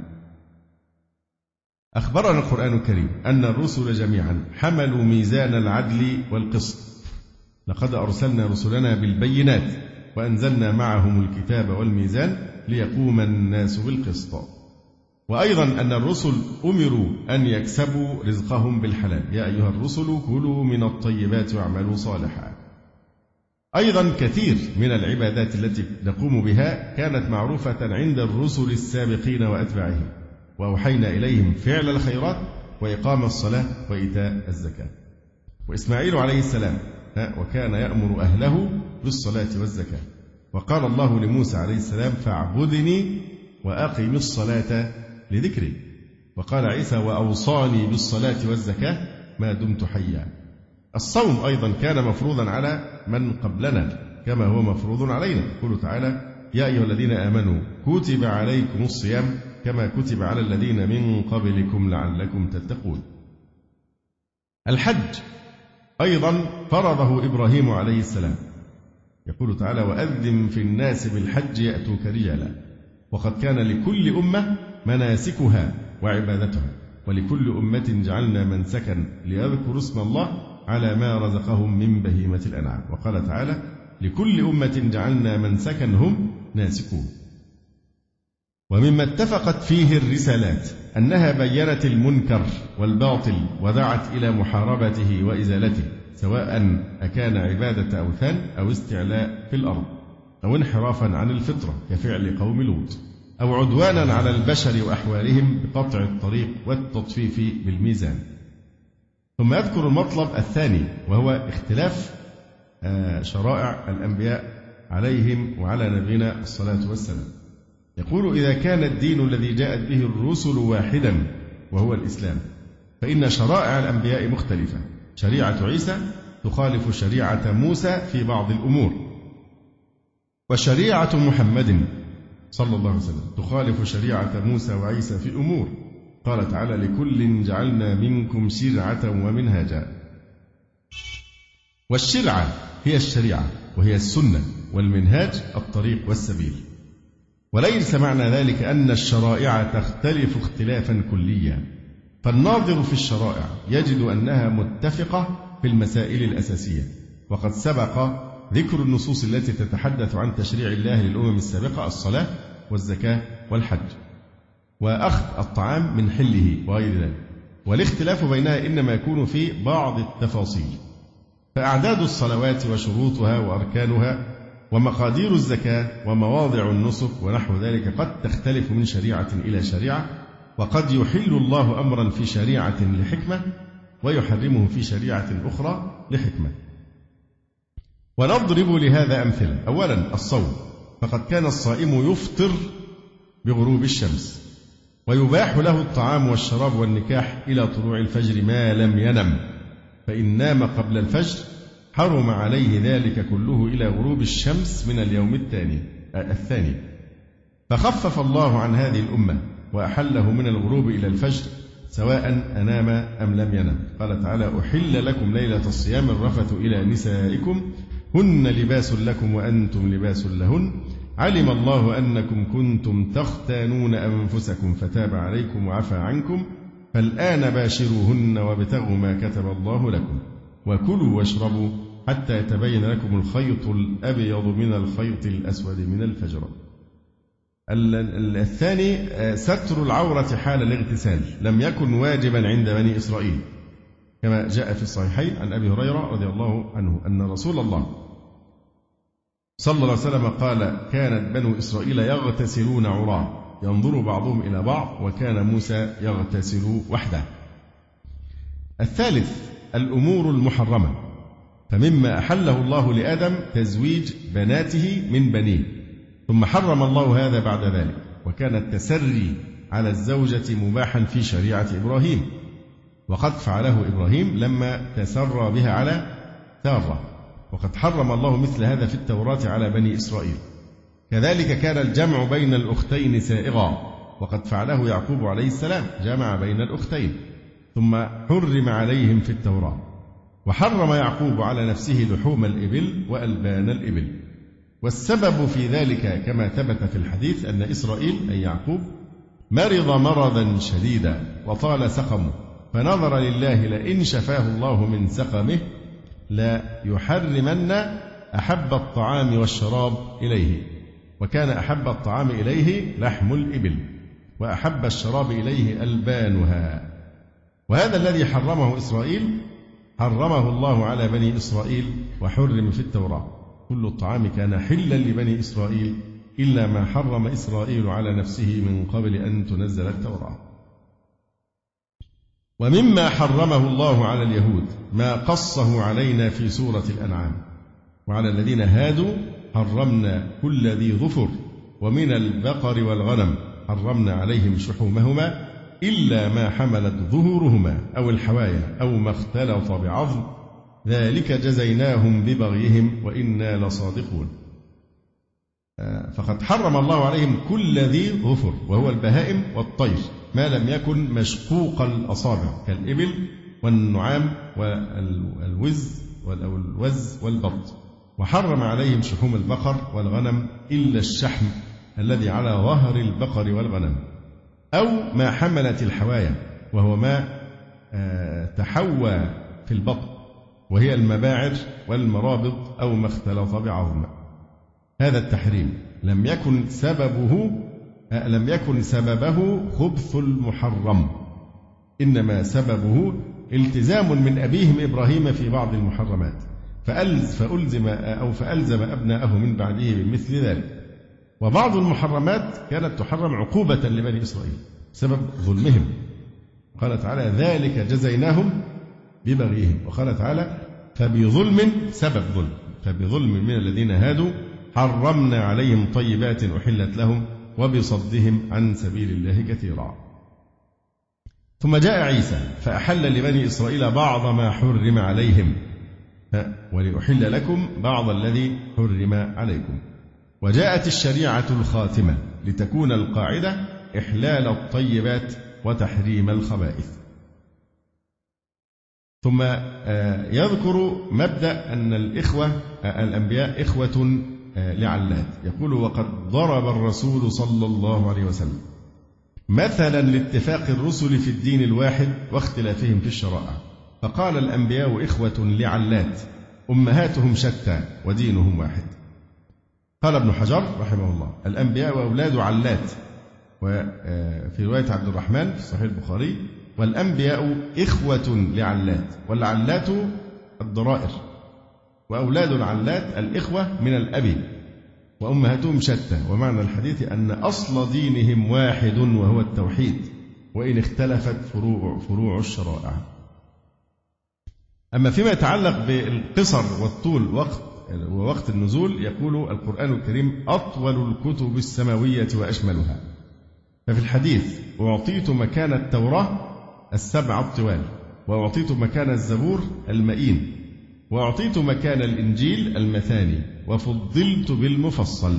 أخبرنا القرآن الكريم أن الرسل جميعا حملوا ميزان العدل والقسط. لقد أرسلنا رسلنا بالبينات وأنزلنا معهم الكتاب والميزان ليقوم الناس بالقسط. وأيضا أن الرسل أمروا أن يكسبوا رزقهم بالحلال، يا أيها الرسل كلوا من الطيبات واعملوا صالحا. أيضا كثير من العبادات التي نقوم بها كانت معروفة عند الرسل السابقين وأتباعهم، وأوحينا إليهم فعل الخيرات وإقام الصلاة وإيتاء الزكاة. وإسماعيل عليه السلام وكان يأمر أهله بالصلاة والزكاة. وقال الله لموسى عليه السلام فاعبدني وأقم الصلاة لذكري. وقال عيسى وأوصاني بالصلاة والزكاة ما دمت حيا. الصوم أيضا كان مفروضا على من قبلنا كما هو مفروض علينا. يقول تعالى يا أيها الذين آمنوا كتب عليكم الصيام كما كتب على الذين من قبلكم لعلكم تتقون. الحج أيضا فرضه إبراهيم عليه السلام، يقول تعالى: وأذن في الناس بالحج يأتوك رجالا. وقد كان لكل أمة مناسكها وعبادتها، ولكل أمة جعلنا منسكا ليذكروا اسم الله على ما رزقهم من بهيمة الأنعام. وقال تعالى: لكل أمة جعلنا منسكا هم ناسكون. ومما اتفقت فيه الرسالات أنها بينت المنكر والباطل ودعت إلى محاربته وإزالته، سواء أكان عبادة أوثان أو استعلاء في الأرض أو انحرافا عن الفطرة كفعل قوم لوط، أو عدوانا على البشر وأحوالهم بقطع الطريق والتطفيف بالميزان. ثم يذكر المطلب الثاني، وهو اختلاف شرائع الأنبياء عليهم وعلى نبينا الصلاة والسلام. يقول: إذا كان الدين الذي جاءت به الرسل واحدا وهو الإسلام، فإن شرائع الأنبياء مختلفة. شريعة عيسى تخالف شريعة موسى في بعض الأمور، وشريعة محمد صلى الله عليه وسلم تخالف شريعة موسى وعيسى في أمور. قال تعالى: لكل جعلنا منكم شرعة ومنهاجا. والشرعة هي الشريعة، وهي السنة، والمنهاج الطريق والسبيل. وليس معنى ذلك أن الشرائع تختلف اختلافا كليا، فالناظر في الشرائع يجد أنها متفقة في المسائل الأساسية. وقد سبق ذكر النصوص التي تتحدث عن تشريع الله للأمم السابقة: الصلاة والزكاة والحج وأخذ الطعام من حله وغير ذلك. والاختلاف بينها إنما يكون في بعض التفاصيل، فأعداد الصلوات وشروطها وأركانها ومقادير الزكاة ومواضع النسك ونحو ذلك قد تختلف من شريعة إلى شريعة، وقد يحل الله أمرا في شريعة لحكمة ويحرمه في شريعة أخرى لحكمة. ونضرب لهذا أمثلة. أولا الصوم، فقد كان الصائم يفطر بغروب الشمس، ويباح له الطعام والشراب والنكاح إلى طلوع الفجر ما لم ينم، فإن نام قبل الفجر حرم عليه ذلك كله إلى غروب الشمس من اليوم الثاني. فخفف الله عن هذه الأمة وأحله من الغروب إلى الفجر سواء أنام أم لم ينم. قال تعالى: أحل لكم ليلة الصيام الرفث إلى نسائكم هن لباس لكم وأنتم لباس لهن علم الله أنكم كنتم تختانون أنفسكم فتاب عليكم وعفى عنكم فالآن باشروهن وابتغوا ما كتب الله لكم وكلوا واشربوا حتى يتبين لكم الخيط الأبيض من الخيط الأسود من الفجر. الثاني ستر العورة حال الاغتسال، لم يكن واجبا عند بني إسرائيل، كما جاء في الصحيحين عن أبي هريرة رضي الله عنه أن رسول الله صلى الله عليه وسلم قال: كانت بنو إسرائيل يغتسلون عراة ينظر بعضهم إلى بعض، وكان موسى يغتسل وحده. الثالث الأمور المحرمة، فمما أحله الله لآدم تزويج بناته من بنيه، ثم حرم الله هذا بعد ذلك، وكان التسري على الزوجة مباحا في شريعة إبراهيم، وقد فعله إبراهيم لما تسرى بها على سارة، وقد حرم الله مثل هذا في التوراة على بني إسرائيل. كذلك كان الجمع بين الأختين سائغا، وقد فعله يعقوب عليه السلام، جمع بين الأختين، ثم حرم عليهم في التوراة. وحرم يعقوب على نفسه لحوم الإبل وألبان الإبل. والسبب في ذلك كما ثبت في الحديث أن إسرائيل أي يعقوب مرض مرضا شديدا وطال سقمه، فنظر لله لئن شفاه الله من سقمه لا يحرمن أحب الطعام والشراب إليه، وكان أحب الطعام إليه لحم الإبل، وأحب الشراب إليه ألبانها. وهذا الذي حرمه إسرائيل حرمه الله على بني إسرائيل وحرم في التوراة. كل الطعام كان حلا لبني إسرائيل إلا ما حرم إسرائيل على نفسه من قبل أن تنزل التوراة. ومما حرمه الله على اليهود ما قصه علينا في سورة الأنعام: وعلى الذين هادوا حرمنا كل ذي ظفر ومن البقر والغنم حرمنا عليهم شحومهما إلا ما حملت ظهورهما أو الحوايا أو ما اختلط بعظم ذلك جزيناهم ببغيهم وإنا لصادقون. فقد حرم الله عليهم كل ذي ظفر، وهو البهائم والطير، ما لم يكن مشقوق الأصابع كالإبل والنعام والوز والبط. وحرم عليهم شحوم البقر والغنم إلا الشحم الذي على ظهر البقر والغنم، أو ما حملت الحوايا، وهو ما تحوى في البطن، وهي المباعر والمرابض أو ما اختلط بعظم. هذا التحريم لم يكن سببه خبث المحرم، إنما سببه التزام من أبيهم إبراهيم في بعض المحرمات، فألزم أبناءه من بعده بمثل ذلك. وبعض المحرمات كانت تحرم عقوبة لبني إسرائيل بسبب ظلمهم، قال تعالى ذلك جزيناهم ببغيهم، وقال تعالى فبظلم من الذين هادوا حرمنا عليهم طيبات أحلت لهم وبصدهم عن سبيل الله كثيرا. ثم جاء عيسى فأحل لبني إسرائيل بعض ما حرم عليهم ولأحل لكم بعض الذي حرم عليكم. وجاءت الشريعة الخاتمة لتكون القاعدة إحلال الطيبات وتحريم الخبائث. ثم يذكر مبدأ أن الأنبياء إخوة لعلات، يقول وقد ضرب الرسول صلى الله عليه وسلم مثلا لاتفاق الرسل في الدين الواحد واختلافهم في الشرائع، فقال الأنبياء إخوة لعلات أمهاتهم شتى ودينهم واحد. قال ابن حجر رحمه الله الأنبياء أولاد علات، وفي رواية عبد الرحمن في صحيح البخاري والأنبياء إخوة لعلات، والعلات الضرائر، وأولاد العلات الإخوة من الأب وأمهاتهم شتى. ومعنى الحديث أن أصل دينهم واحد وهو التوحيد، وإن اختلفت فروع الشرائع. أما فيما يتعلق بالقصر والطول ووقت النزول، يقول القرآن الكريم أطول الكتب السماوية وأشملها. ففي الحديث أعطيت مكان التوراة 7 الطوال، وأعطيت مكان الزبور 100، وأعطيت مكان الإنجيل 200، وفضلت بالمفصل.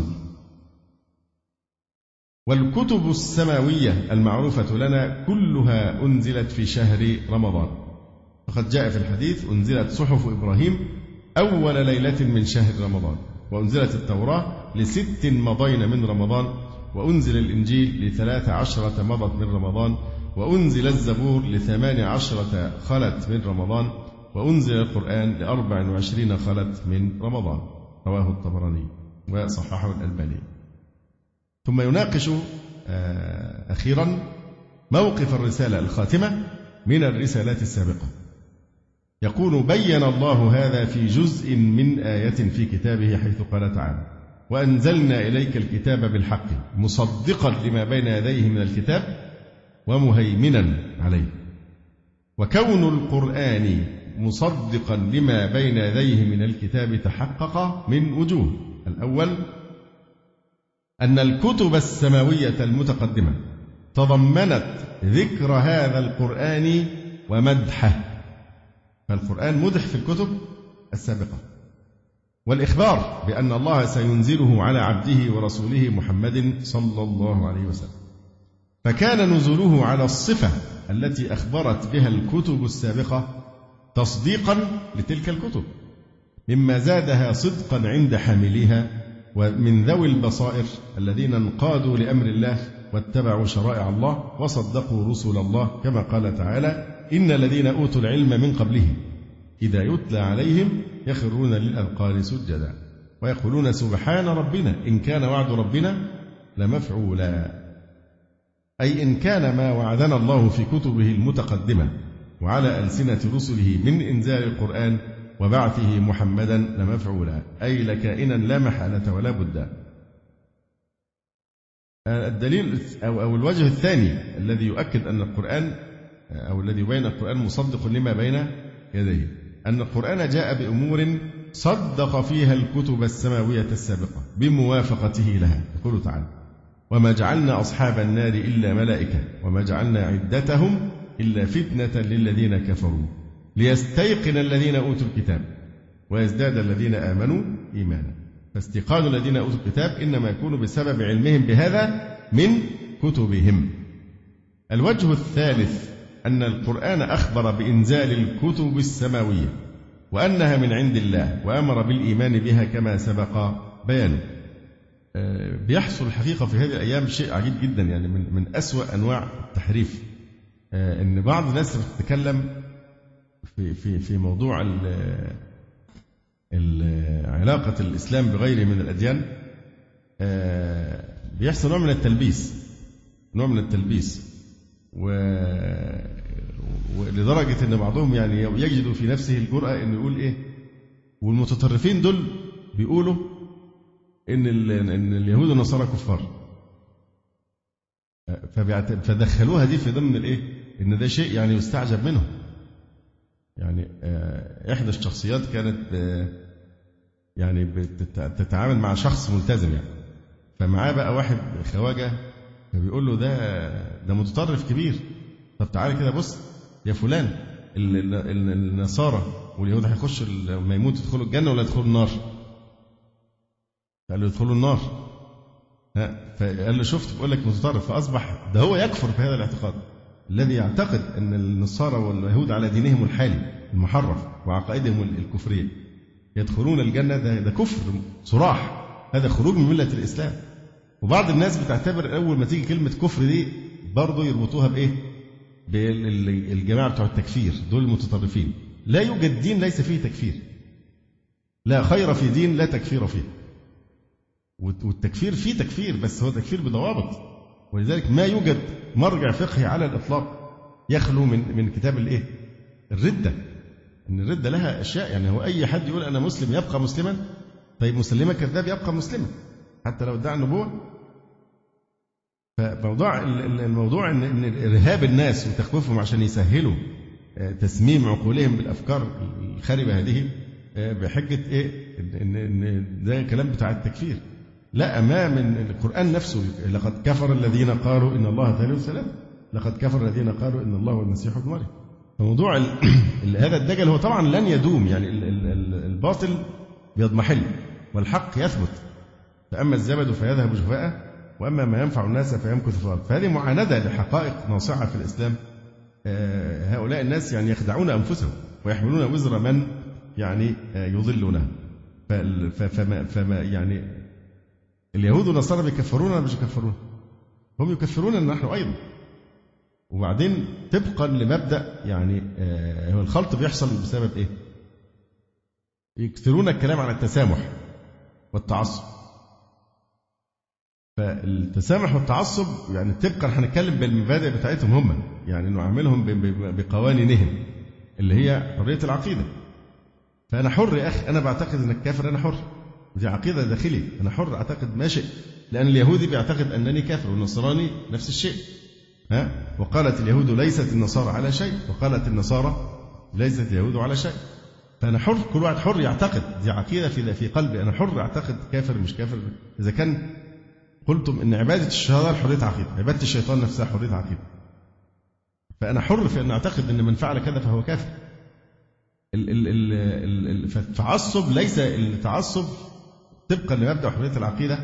والكتب السماوية المعروفة لنا كلها أنزلت في شهر رمضان، فقد جاء في الحديث أنزلت صحف إبراهيم أول ليلة من شهر رمضان، وأنزلت التوراة ل6 مضين من رمضان، وأنزل الإنجيل ل13 مضت من رمضان، وأنزل الزبور ل18 خلت من رمضان، وأنزل القرآن ل24 خلت من رمضان. رواه الطبراني وصححه الألباني. ثم يناقش أخيرا موقف الرسالة الخاتمة من الرسالات السابقة. يقول بين الله هذا في جزء من آية في كتابه، حيث قال تعالى وأنزلنا إليك الكتاب بالحق مصدقا لما بين يديه من الكتاب ومهيمنا عليه. وكون القرآن مصدقا لما بين يديه من الكتاب تحقق من وجوه. الأول أن الكتب السماوية المتقدمة تضمنت ذكر هذا القرآن ومدحه، فالقرآن مدح في الكتب السابقة، والإخبار بأن الله سينزله على عبده ورسوله محمد صلى الله عليه وسلم. فكان نزوله على الصفة التي أخبرت بها الكتب السابقة تصديقا لتلك الكتب، مما زادها صدقا عند حامليها ومن ذوي البصائر الذين انقادوا لأمر الله واتبعوا شرائع الله وصدقوا رسل الله، كما قال تعالى إن الذين أوتوا العلم من قبله إذا يتلى عليهم يخرون للأذقان سجدا ويقولون سبحان ربنا إن كان وعد ربنا لمفعولا، أي إن كان ما وعدنا الله في كتبه المتقدمة وعلى ألسنة رسله من إنزال القرآن وبعثه محمدا لمفعولا، أي لكائنا لا محالة ولا بد. الدليل أو الوجه الثاني الذي يؤكد أن القرآن أو الذي يبين القرآن مصدق لما بين يديه، أن القرآن جاء بأمور صدق فيها الكتب السماوية السابقة بموافقته لها. يقول تعالى وما جعلنا أصحاب النار إلا ملائكة وما جعلنا عدتهم إلا فتنة للذين كفروا ليستيقن الذين أوتوا الكتاب ويزداد الذين آمنوا إيمانا. فاستيقان الذين أوتوا الكتاب إنما يكون بسبب علمهم بهذا من كتبهم. الوجه الثالث أن القرآن أخبر بإنزال الكتب السماوية وأنها من عند الله وأمر بالإيمان بها كما سبق بيانه. بيحصل الحقيقة في هذه الأيام شيء عجيب جدا، يعني من أسوأ أنواع التحريف، إن بعض الناس بتتكلم في موضوع علاقة الإسلام بغيره من الأديان. بيحصل نوع من التلبيس ولدرجة أن بعضهم يعني يجد في نفسه الجرأة أن يقول إيه، والمتطرفين دول بيقولوا إن اليهود والنصارى كفار، فدخلوها دي في ضمن الإيه، إن ده شيء يعني يستعجب منه. يعني إحدى الشخصيات كانت يعني بتتعامل مع شخص ملتزم يعني، فمعاه بقى واحد خواجة فبيقول له ده متطرف كبير، طب تعالى كده بص يا فلان، النصارى واليهود هيخشوا لما يموتوا يدخلوا الجنة ولا يدخلوا النار؟ قال له يدخلوا النار. فقال له شفت بقول لك متطرف. فأصبح ده هو يكفر في هذا الاعتقاد الذي يعتقد أن النصارى واليهود على دينهم الحالي المحرف وعقائدهم الكفرية يدخلون الجنة. ده كفر صراح، هذا خروج من ملة الإسلام. وبعض الناس بتعتبر أول ما تيجي كلمة كفر دي برضو يربطوها بإيه؟ بالجماعة بتوع التكفير دول المتطرفين. لا يوجد دين ليس فيه تكفير، لا خير في دين لا تكفير فيه. والتكفير فيه تكفير، بس هو تكفير بضوابط. ولذلك ما يوجد مرجع فقهي على الإطلاق يخلو من كتاب الإيه؟ الردة. إن الردة لها أشياء، يعني هو أي حد يقول أنا مسلم يبقى مسلما، طيب مسلمة كذاب يبقى مسلما حتى لو ادعى النبوة. فموضوع إن إرهاب الناس وتخويفهم عشان يسهلوا تسميم عقولهم بالأفكار الخاربة هذه بحجة إيه؟ إن ده كلام بتاع التكفير. لا، ما من القرآن نفسه. لقد كفر الذين قالوا إن الله ثالث ثلاثة، لقد كفر الذين قالوا إن الله والمسيح ابن مريم. فموضوع هذا الدجل هو طبعا لن يدوم، يعني الباطل بيضمحل والحق يثبت. فأما الزبد فيذهب جفاء وأما ما ينفع الناس فيمكث في الأرض. فهذه معاندة لحقائق ناصعة في الإسلام. هؤلاء الناس يعني يخدعون أنفسهم ويحملون وزر من يعني يضلونها. فما يعني اليهود والنصارى بيكفرونا مش يكفرون، هم يكفرون نحن أيضا. وبعدين طبقا لمبدأ يعني هو الخلط بيحصل بسبب إيه؟ يكثرون الكلام عن التسامح والتعصب. فالتسامح والتعصب يعني طبقا هنتكلم بالمبادئ بتاعتهم هم، يعني نعاملهم بقوانينهم اللي هي حرية العقيدة. فأنا حر يا أخي، أنا بعتقد أنك كافر، أنا حر، دي عقيدة داخلي، أنا حر أعتقد ما شئت. لأن اليهودي بيعتقد أنني كافر والنصراني نفس الشيء. وقالت اليهود ليست النصارى على شيء وقالت النصارى ليست اليهود على شيء. فأنا حر، كل واحد حر يعتقد، دي عقيدة في قلبي، أنا حر أعتقد كافر مش كافر. إذا كان قلتم أن عبادة الشيطان حرية عقيدة، عبادة الشيطان نفسها حرية عقيدة، فأنا حر في أن أعتقد أن من فعل كذا فهو كافر. فالتعصب ليس التعصب طبقا لمبدأ حرية العقيدة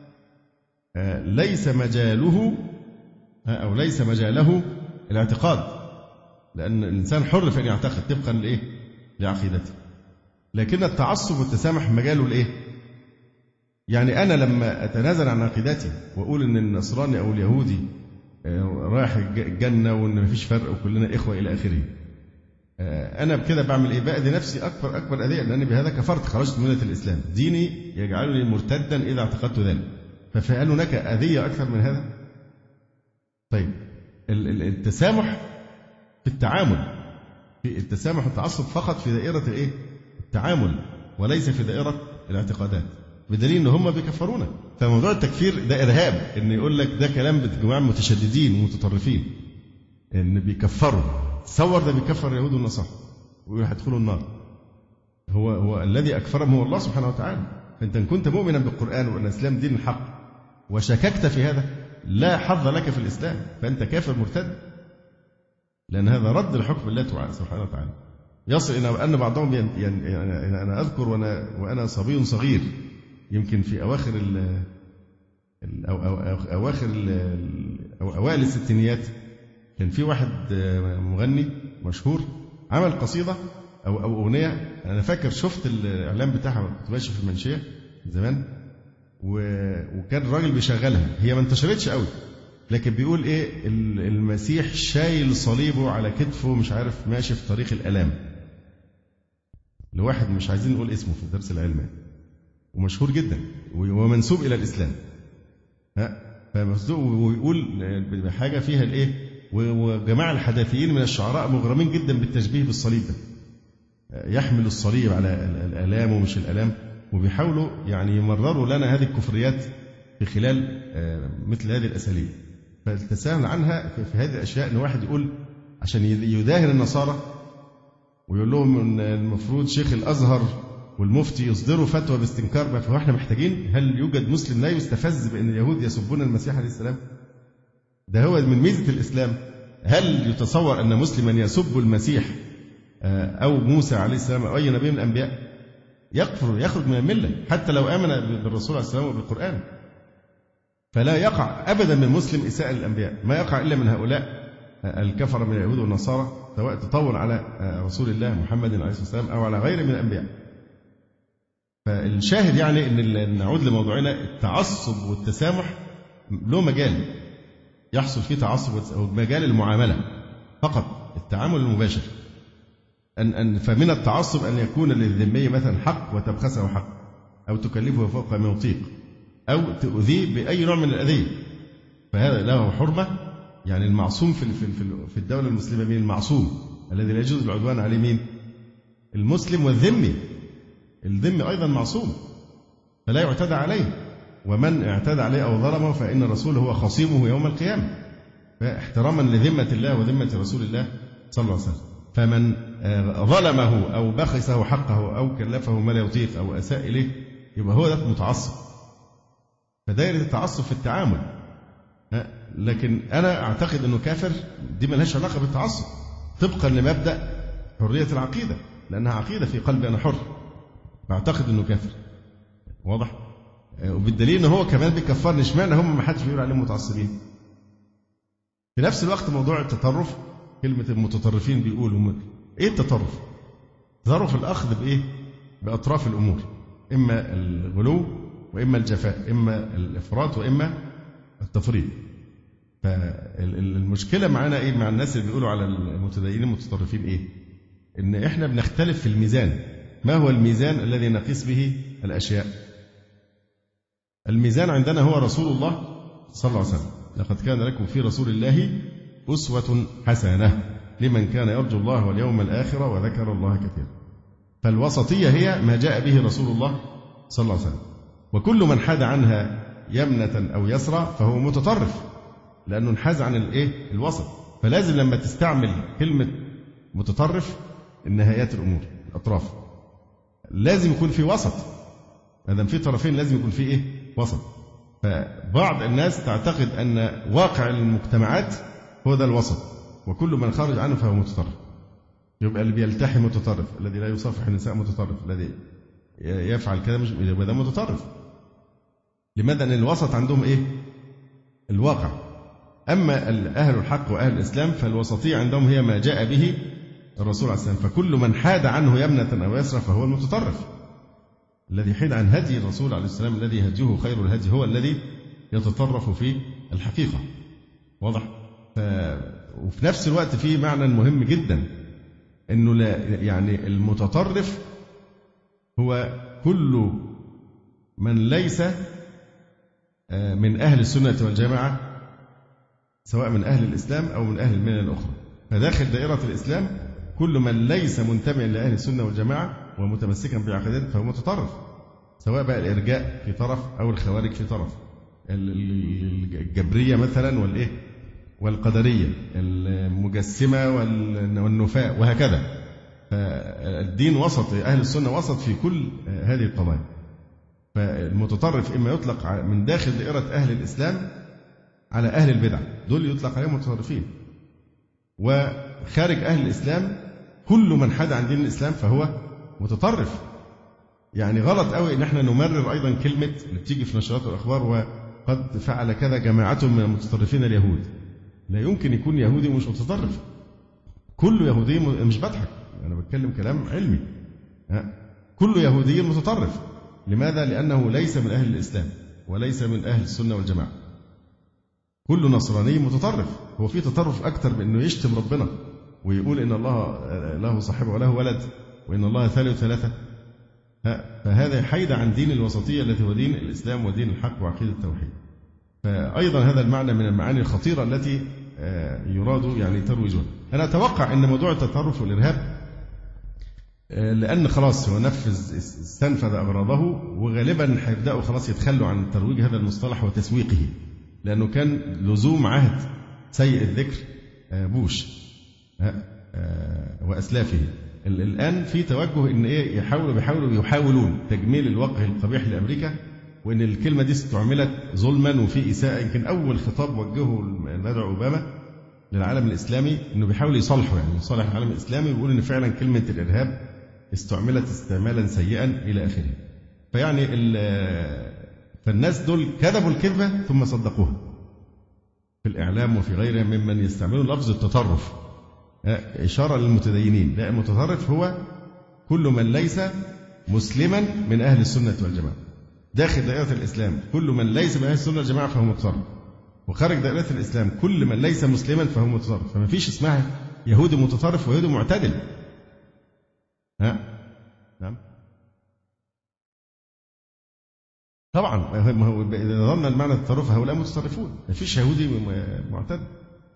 ليس مجاله أو ليس مجاله الاعتقاد، لأن الإنسان حر في أن يعتقد طبقا لإيه؟ لعقيدته. لكن التعصب والتسامح مجاله لإيه؟ يعني أنا لما أتنازل عن عقيدتي وأقول إن النصراني أو اليهودي رايح الجنة وإن مفيش فرق وكلنا إخوة إلى آخره، أنا بكده بعمل إيه؟ بأذي نفسي أكبر أذية، لأن بهذا كفرت، خرجت من ملة الإسلام، ديني يجعلني مرتدا إذا اعتقدت ذلك. فهل هناك أذية أكثر من هذا؟ طيب التسامح في التعامل، في التسامح والتعصب فقط في دائرة الإيه؟ التعامل، وليس في دائرة الاعتقادات، بدليل إن هم بيكفرونا. فموضوع التكفير ده إرهاب، إن يقول لك ده كلام جماعة متشددين ومتطرفين إن بيكفروا. تصور ده بيكفر اليهود والنصارى ويدخلوا النار. هو الذي أكفرهم هو الله سبحانه وتعالى. فأنت إن كنت مؤمنا بالقرآن وأن الإسلام دين الحق وشككت في هذا لا حظ لك في الإسلام، فأنت كافر مرتد، لأن هذا رد لحكم الله سبحانه وتعالى. يصل إلى أن بعضهم يعني أنا أذكر وأنا صبي صغير يمكن في أواخر أو أوائل الستينيات كان في واحد مغني مشهور عمل قصيدة أو أغنية. أنا فاكر شفت الإعلان بتاعها كنت ماشي في المنشية زمان، وكان الراجل بيشغلها. هي ما انتشرتش قوي، لكن بيقول إيه، المسيح شايل صليبه على كتفه مش عارف ماشي في طريق الآلام، لواحد مش عايزين نقول اسمه في الدرس العلمي، ومشهور جدا ومنسوب إلى الإسلام. ويقول حاجة فيها الإيه، وجماعة الحداثيين من الشعراء مغرمين جدا بالتشبيه بالصليب ده، يحمل الصليب على الآلام ومش الآلام، وبيحاولوا يعني يمرروا لنا هذه الكفريات في خلال مثل هذه الأساليب. فالتساهل عنها في هذه الأشياء إن واحد يقول عشان يداهن النصارى ويقول لهم إن المفروض شيخ الأزهر والمفتي يصدروا فتوى باستنكار، فهو احنا محتاجين، هل يوجد مسلم لا يستفز بأن اليهود يسبون المسيح عليه السلام؟ ده هو من ميزة الإسلام. هل يتصور أن مسلما يسب المسيح أو موسى عليه السلام أو أي نبي من الأنبياء يكفر يخرج من الملة حتى لو آمن بالرسول عليه السلام وبالقرآن؟ فلا يقع أبدا من مسلم إساءة للأنبياء، ما يقع إلا من هؤلاء الكفر من اليهود والنصارى، سواء تطور على رسول الله محمد عليه الصلاة والسلام أو على غيره من الأنبياء. فالشاهد يعني أن نعود لموضوعنا، التعصب والتسامح له مجال يحصل فيه تعصب، أو مجال المعاملة فقط، التعامل المباشر. فمن التعصب أن يكون للذمي مثلا حق وتبخسه حق، أو تكلفه فوق ما يطيق، أو تؤذيه بأي نوع من الأذية، فهذا له حرمة. يعني المعصوم في الدولة المسلمة مين المعصوم الذي لا يجوز العدوان عليه؟ مين؟ المسلم والذمي. الذمي أيضا معصوم فلا يعتدى عليه، ومن اعتدى عليه أو ظلمه فإن الرسول هو خصيمه يوم القيامة، فاحتراما لذمة الله وذمة رسول الله صلى الله عليه وسلم. فمن ظلمه أو بخسه حقه أو كلفه ما لا يطيق أو أساء إليه يبقى هو ده متعصب. فدائرة التعصب في التعامل، لكن أنا أعتقد أنه كافر دي ملهاش علاقة بالتعصب، طبقا لمبدأ حرية العقيدة، لأنها عقيدة في قلبي أنا حر، فأعتقد أنه كافر. واضح؟ وبالدليل أنه هو كمان بيكفرني. اشمعنى هم ما حدش بيقول عليهم متعصبين؟ في نفس الوقت موضوع التطرف، كلمة المتطرفين بيقولوا إيه التطرف؟ تطرف الأخذ بإيه؟ بأطراف الأمور، إما الغلو وإما الجفاء، إما الإفراط وإما التفريط. فالمشكلة معنا إيه؟ مع الناس اللي بيقولوا على المتدينين المتطرفين إيه؟ إن إحنا بنختلف في الميزان. ما هو الميزان الذي نقيس به الأشياء؟ الميزان عندنا هو رسول الله صلى الله عليه وسلم. لقد كان لكم في رسول الله أسوة حسنة لمن كان يرجو الله واليوم الآخر وذكر الله كثيرا. فالوسطية هي ما جاء به رسول الله صلى الله عليه وسلم، وكل من حاد عنها يمنة أو يسرى فهو متطرف، لأنه انحاز عن الوسط. فلازم لما تستعمل كلمة متطرف النهايات الأمور الأطراف، لازم يكون في وسط. إذا في طرفين لازم يكون في وسط. فبعض الناس تعتقد أن واقع المجتمعات هو ده الوسط، وكل من خرج عنه فهو متطرف. يبقى اللي بيلتحي متطرف، الذي لا يصافح النساء متطرف، الذي يفعل كذا مش يبقى ده متطرف. لماذا؟ أن الوسط عندهم الواقع. أما أهل الحق وأهل الإسلام فالوسطية عندهم هي ما جاء به الرسول عليه السلام. فكل من حاد عنه يمنة أو يسرى فهو المتطرف. الذي حيد عن هدي الرسول عليه السلام الذي هديه خير الهدي هو الذي يتطرف في الحقيقة. واضح؟ وفي نفس الوقت في معنى مهم جدا، أنه لا يعني المتطرف هو كل من ليس من أهل السنة والجماعة، سواء من أهل الإسلام أو من أهل الملل الأخرى. فداخل دائرة الإسلام كل من ليس منتمئا لأهل السنة والجماعة ومتمسكا بعقيدته فهو متطرف، سواء بقى الإرجاء في طرف أو الخوارج في طرف، الجبرية مثلا والقدرية، المجسمة والنفاء وهكذا. فالدين وسط، أهل السنة وسط في كل هذه القضايا. فالمتطرف إما يطلق من داخل دائرة أهل الإسلام على أهل البدع، دول يطلق عليهم متطرفين، وخارج أهل الإسلام كل من حاد عن دين الإسلام فهو متطرف. يعني غلط قوي إن احنا نمرر أيضا كلمة اللي بتيجي في نشرات الأخبار وقد فعل كذا جماعة من المتطرفين اليهود. لا يمكن يكون يهودي مش متطرف. كل يهودي مش بضحك، أنا بتكلم كلام علمي. كل يهودي متطرف. لماذا؟ لأنه ليس من أهل الإسلام وليس من أهل السنة والجماعة. كل نصراني متطرف. هو في تطرف أكثر بأنه يشتم ربنا ويقول إن الله له صاحب وله ولد وإن الله ثالث ثلاثة. فهذا حيد عن دين الوسطية التي هو دين الإسلام ودين الحق وعقيدة التوحيد. فأيضا هذا المعنى من المعاني الخطيرة التي يراد يعني ترويجها. أنا أتوقع أن موضوع التطرف والإرهاب لأن خلاص هو استنفذ أغراضه، وغالبا هيبدأوا خلاص يتخلوا عن ترويج هذا المصطلح وتسويقه، لأنه كان لزوم عهد سيء الذكر بوش وأسلافه. الآن في توجه إن إيه يحاولون تجميل الوجه القبيح لأمريكا، وإن الكلمة دي استعملت ظلما وفي إساءة. يمكن أول خطاب وجهه المدعو أوباما للعالم الإسلامي إنه بيحاول يصالحه، يعني يصالح العالم الإسلامي، ويقول إن فعلا كلمة الإرهاب استعملت استعمالا سيئا إلى آخره. فيعني فالناس دول كذبوا الكذبة ثم صدقوها في الإعلام وفي غيره ممن يستعملون لفظ التطرف إشارة للمتدينين. لا، المتطرف هو كل من ليس مسلما من أهل السنة والجماعة. داخل دائرة الإسلام كل من ليس من أهل السنة والجماعة فهو متطرف، وخارج دائرة الإسلام كل من ليس مسلما فهو متطرف. فما فيش اسمها يهودي متطرف ويهودي معتدل. نعم طبعا، إذا ظن المعنى التطرف هؤلاء متطرفون. ما فيش يهودي معتدل.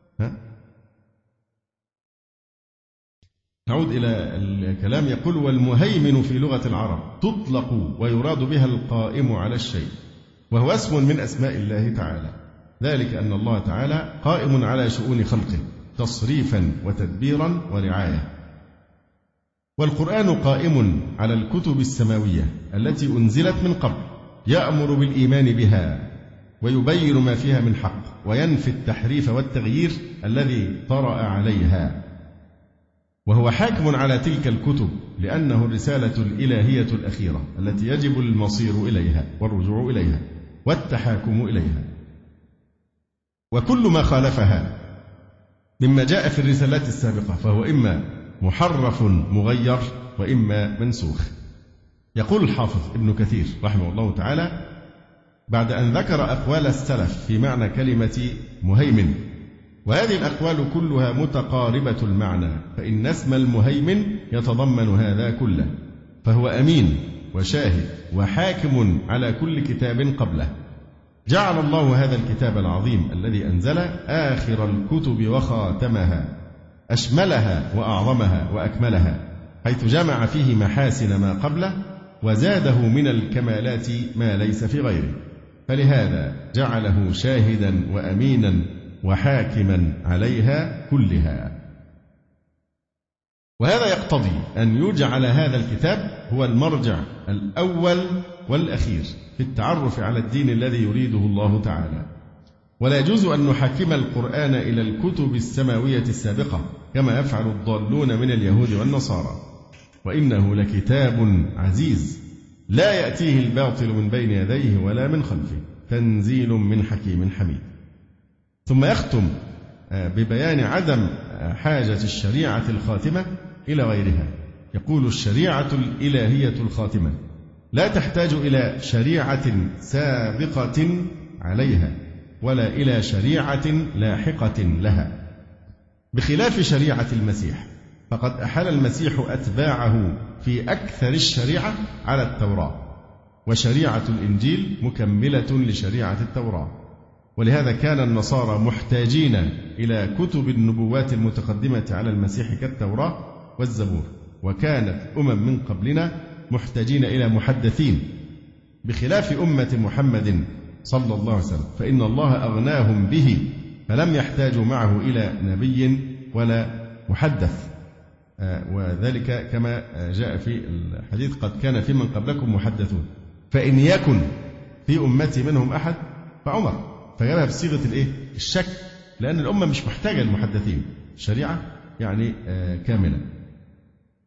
نعود إلى الكلام. يقول: والمهيمن في لغة العرب تطلق ويراد بها القائم على الشيء، وهو اسم من أسماء الله تعالى، ذلك أن الله تعالى قائم على شؤون خلقه تصريفا وتدبيرا ورعاية. والقرآن قائم على الكتب السماوية التي أنزلت من قبل، يأمر بالإيمان بها ويبين ما فيها من حق، وينفي التحريف والتغيير الذي طرأ عليها. وهو حاكم على تلك الكتب لأنه الرسالة الإلهية الأخيرة التي يجب المصير إليها والرجوع إليها والتحاكم إليها. وكل ما خالفها مما جاء في الرسالات السابقة فهو إما محرف مغير وإما منسوخ. يقول الحافظ ابن كثير رحمه الله تعالى بعد أن ذكر أقوال السلف في معنى كلمة مهيمن، وهذه الأقوال كلها متقاربة المعنى، فإن اسم المهيمن يتضمن هذا كله، فهو أمين وشاهد وحاكم على كل كتاب قبله. جعل الله هذا الكتاب العظيم الذي أنزل آخر الكتب وخاتمها، أشملها وأعظمها وأكملها، حيث جمع فيه محاسن ما قبله وزاده من الكمالات ما ليس في غيره، فلهذا جعله شاهدا وأمينا وحاكما عليها كلها. وهذا يقتضي أن يجعل هذا الكتاب هو المرجع الأول والأخير في التعرف على الدين الذي يريده الله تعالى. ولا يجوز أن نحكم القرآن إلى الكتب السماوية السابقة كما يفعل الضالون من اليهود والنصارى، وإنه لكتاب عزيز لا يأتيه الباطل من بين يديه ولا من خلفه، تنزيل من حكيم حميد. ثم يختم ببيان عدم حاجة الشريعة الخاتمة إلى غيرها. يقول: الشريعة الإلهية الخاتمة لا تحتاج إلى شريعة سابقة عليها ولا إلى شريعة لاحقة لها، بخلاف شريعة المسيح، فقد أحال المسيح أتباعه في أكثر الشريعة على التوراة، وشريعة الإنجيل مكملة لشريعة التوراة. ولهذا كان النصارى محتاجين إلى كتب النبوات المتقدمة على المسيح كالتوراة والزبور، وكانت من قبلنا محتاجين إلى محدثين، بخلاف أمة محمد صلى الله عليه وسلم، فإن الله أغناهم به فلم يحتاجوا معه إلى نبي ولا محدث. وذلك كما جاء في الحديث: قد كان في من قبلكم محدثون فإن يكن في أمتي منهم أحد فعمر. فجابها بصيغة الشك، لأن الأمة مش محتاجة للمحدثين، الشريعة يعني كاملة.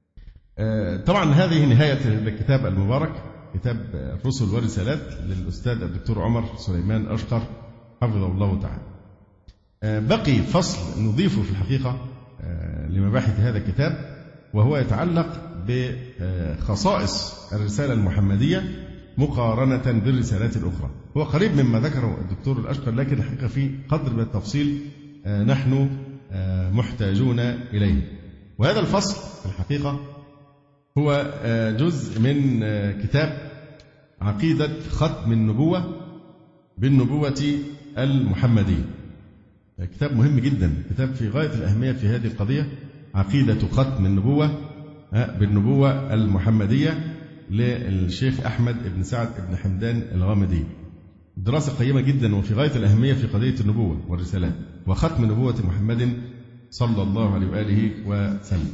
طبعا هذه نهاية الكتاب المبارك، كتاب الرسل والرسالات للأستاذ الدكتور عمر سليمان أشقر حفظه الله تعالى. بقي فصل نضيفه في الحقيقة لمباحث هذا الكتاب، وهو يتعلق بخصائص الرسالة المحمدية مقارنة بالرسالات الأخرى. هو قريب مما ذكره الدكتور الأشقر، لكن الحقيقة في قدر من التفصيل نحن محتاجون إليه. وهذا الفصل في الحقيقة هو جزء من كتاب عقيدة ختم النبوة بالنبوة المحمدية. كتاب مهم جدا، كتاب في غاية الأهمية في هذه القضية، عقيدة ختم النبوة بالنبوة المحمدية للشيخ أحمد بن سعد بن حمدان الغامدي. دراسة قيمة جدا وفي غاية الأهمية في قضية النبوة والرسالات وختم نبوة محمد صلى الله عليه وآله وسلم.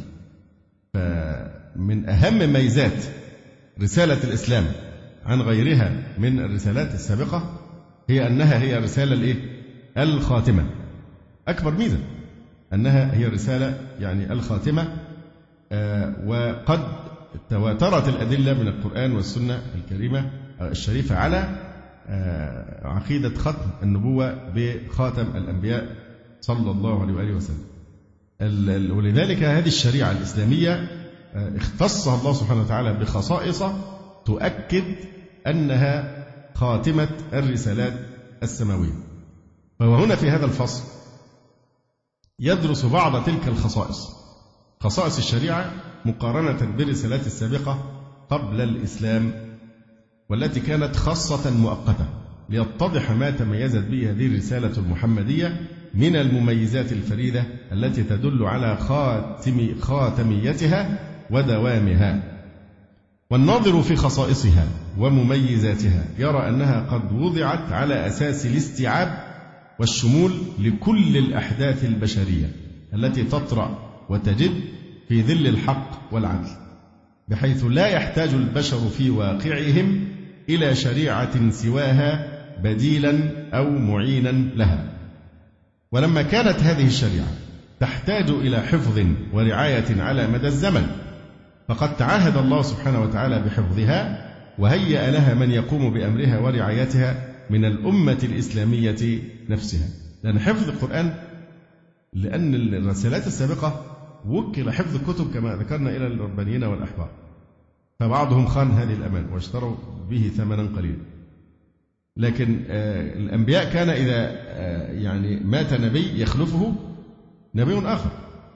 فمن أهم ميزات رسالة الإسلام عن غيرها من الرسالات السابقة هي أنها هي رسالة الخاتمة. أكبر ميزة أنها هي رسالة يعني الخاتمة. وقد تواترت الأدلة من القرآن والسنة الكريمة الشريفة على عقيدة ختم النبوة بخاتم الأنبياء صلى الله عليه وآله وسلم. ولذلك هذه الشريعة الإسلامية اختصها الله سبحانه وتعالى بخصائص تؤكد أنها خاتمة الرسالات السماوية. فهو هنا في هذا الفصل يدرس بعض تلك الخصائص، خصائص الشريعة مقارنة بالرسالات السابقة قبل الإسلام، والتي كانت خاصة مؤقتة، ليتضح ما تميزت به هذه الرسالة المحمدية من المميزات الفريدة التي تدل على خاتميتها ودوامها. والناظر في خصائصها ومميزاتها يرى أنها قد وضعت على أساس الاستيعاب والشمول لكل الأحداث البشرية التي تطرأ وتجد في ظل الحق والعدل، بحيث لا يحتاج البشر في واقعهم إلى شريعة سواها بديلا أو معينا لها. ولما كانت هذه الشريعة تحتاج إلى حفظ ورعاية على مدى الزمن، فقد تعاهد الله سبحانه وتعالى بحفظها وهيأ لها من يقوم بأمرها ورعايتها من الأمة الإسلامية نفسها. لأن حفظ القرآن، لأن الرسالات السابقة وكل حفظ الكتب كما ذكرنا إلى الربانيين والأحبار، فبعضهم خان هذه الأمان واشتروا به ثمنا قليلا. لكن الأنبياء كان إذا يعني مات نبي يخلفه نبي آخر،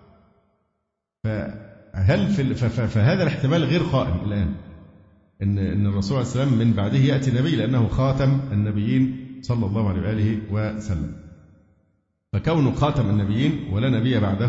فهذا الاحتمال غير قائم الآن، إن الرسول عليه السلام من بعده يأتي نبي، لأنه خاتم النبيين صلى الله عليه وآله وسلم. فكونه خاتم النبيين ولا نبي بعده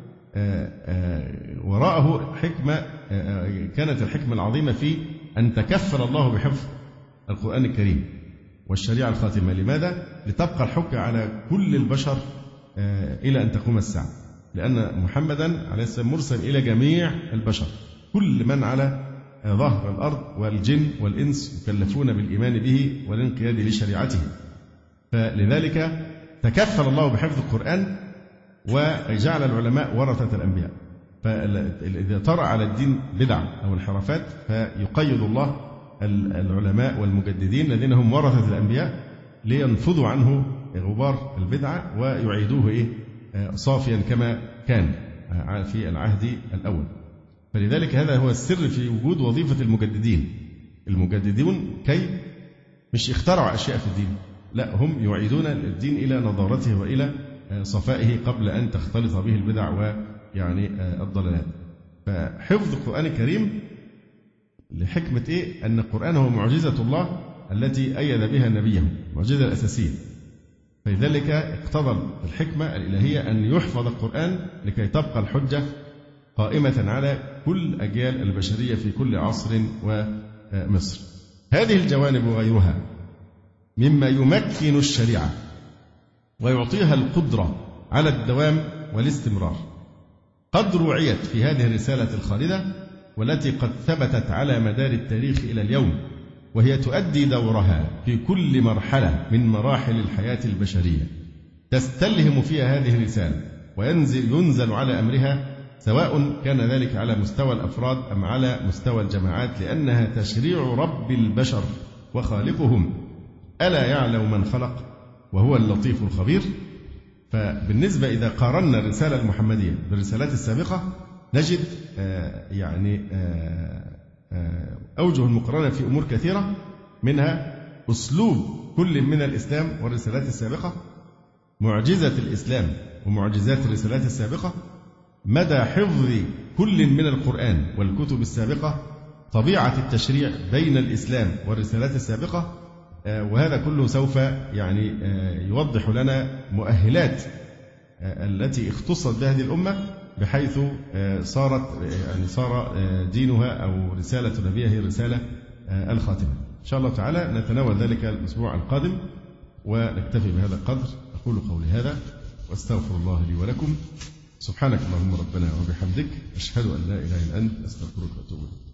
وراءه حكمة، كانت الحكمة العظيمة في أن تكفل الله بحفظ القرآن الكريم والشريعة الخاتمة. لماذا؟ لتبقى الحجة على كل البشر إلى أن تقوم الساعة، لأن محمدا عليه السلام مرسل إلى جميع البشر، كل من على ظهر الأرض والجن والإنس يكلفون بالإيمان به والانقياد لشريعته. فلذلك تكفل الله بحفظ القرآن وجعل العلماء ورثة الأنبياء. فإذا طرأ على الدين بدع أو انحرافات فيقيد الله العلماء والمجددين الذين هم ورثة الأنبياء لينفضوا عنه غبار البدعة ويعيدوه صافيا كما كان في العهد الأول. فلذلك هذا هو السر في وجود وظيفة المجددين. المجددون كي مش اخترعوا أشياء في الدين، لا، هم يعيدون الدين إلى نضارته وإلى صفائه قبل أن تختلط به البدع ويعني الضلالات. فحفظ القرآن الكريم لحكمة أن القرآن هو معجزة الله التي أيد بها نبيه، المعجزة الأساسية. فلذلك اقتضى الحكمة الإلهية أن يحفظ القرآن لكي تبقى الحجة قائمة على كل أجيال البشرية في كل عصر ومصر. هذه الجوانب وغيرها مما يمكن الشريعة ويعطيها القدرة على الدوام والاستمرار قد روعيت في هذه الرسالة الخالدة، والتي قد ثبتت على مدار التاريخ إلى اليوم، وهي تؤدي دورها في كل مرحلة من مراحل الحياة البشرية. تستلهم فيها هذه الرسالة وينزل على أمرها سواء كان ذلك على مستوى الأفراد أم على مستوى الجماعات، لأنها تشريع رب البشر وخالقهم. ألا يعلم من خلق وهو اللطيف الخبير. فبالنسبة إذا قارنا الرسالة المحمدية بالرسالات السابقة نجد أوجه المقارنة في أمور كثيرة، منها أسلوب كل من الإسلام والرسالات السابقة، معجزة الإسلام ومعجزات الرسالات السابقة، مدى حفظ كل من القرآن والكتب السابقة، طبيعة التشريع بين الإسلام والرسالات السابقة. وهذا كله سوف يوضح لنا مؤهلات التي اختصت بهذه الأمة، بحيث صار دينها أو رسالة نبيها هي الرسالة الخاتمة. إن شاء الله تعالى نتناول ذلك الأسبوع القادم، ونكتفي بهذا القدر. أقول قولي هذا واستغفر الله لي ولكم. سبحانك اللهم ربنا وبحمدك، أشهد أن لا إله إلا أنت، أستغفرك وأتوب إليك.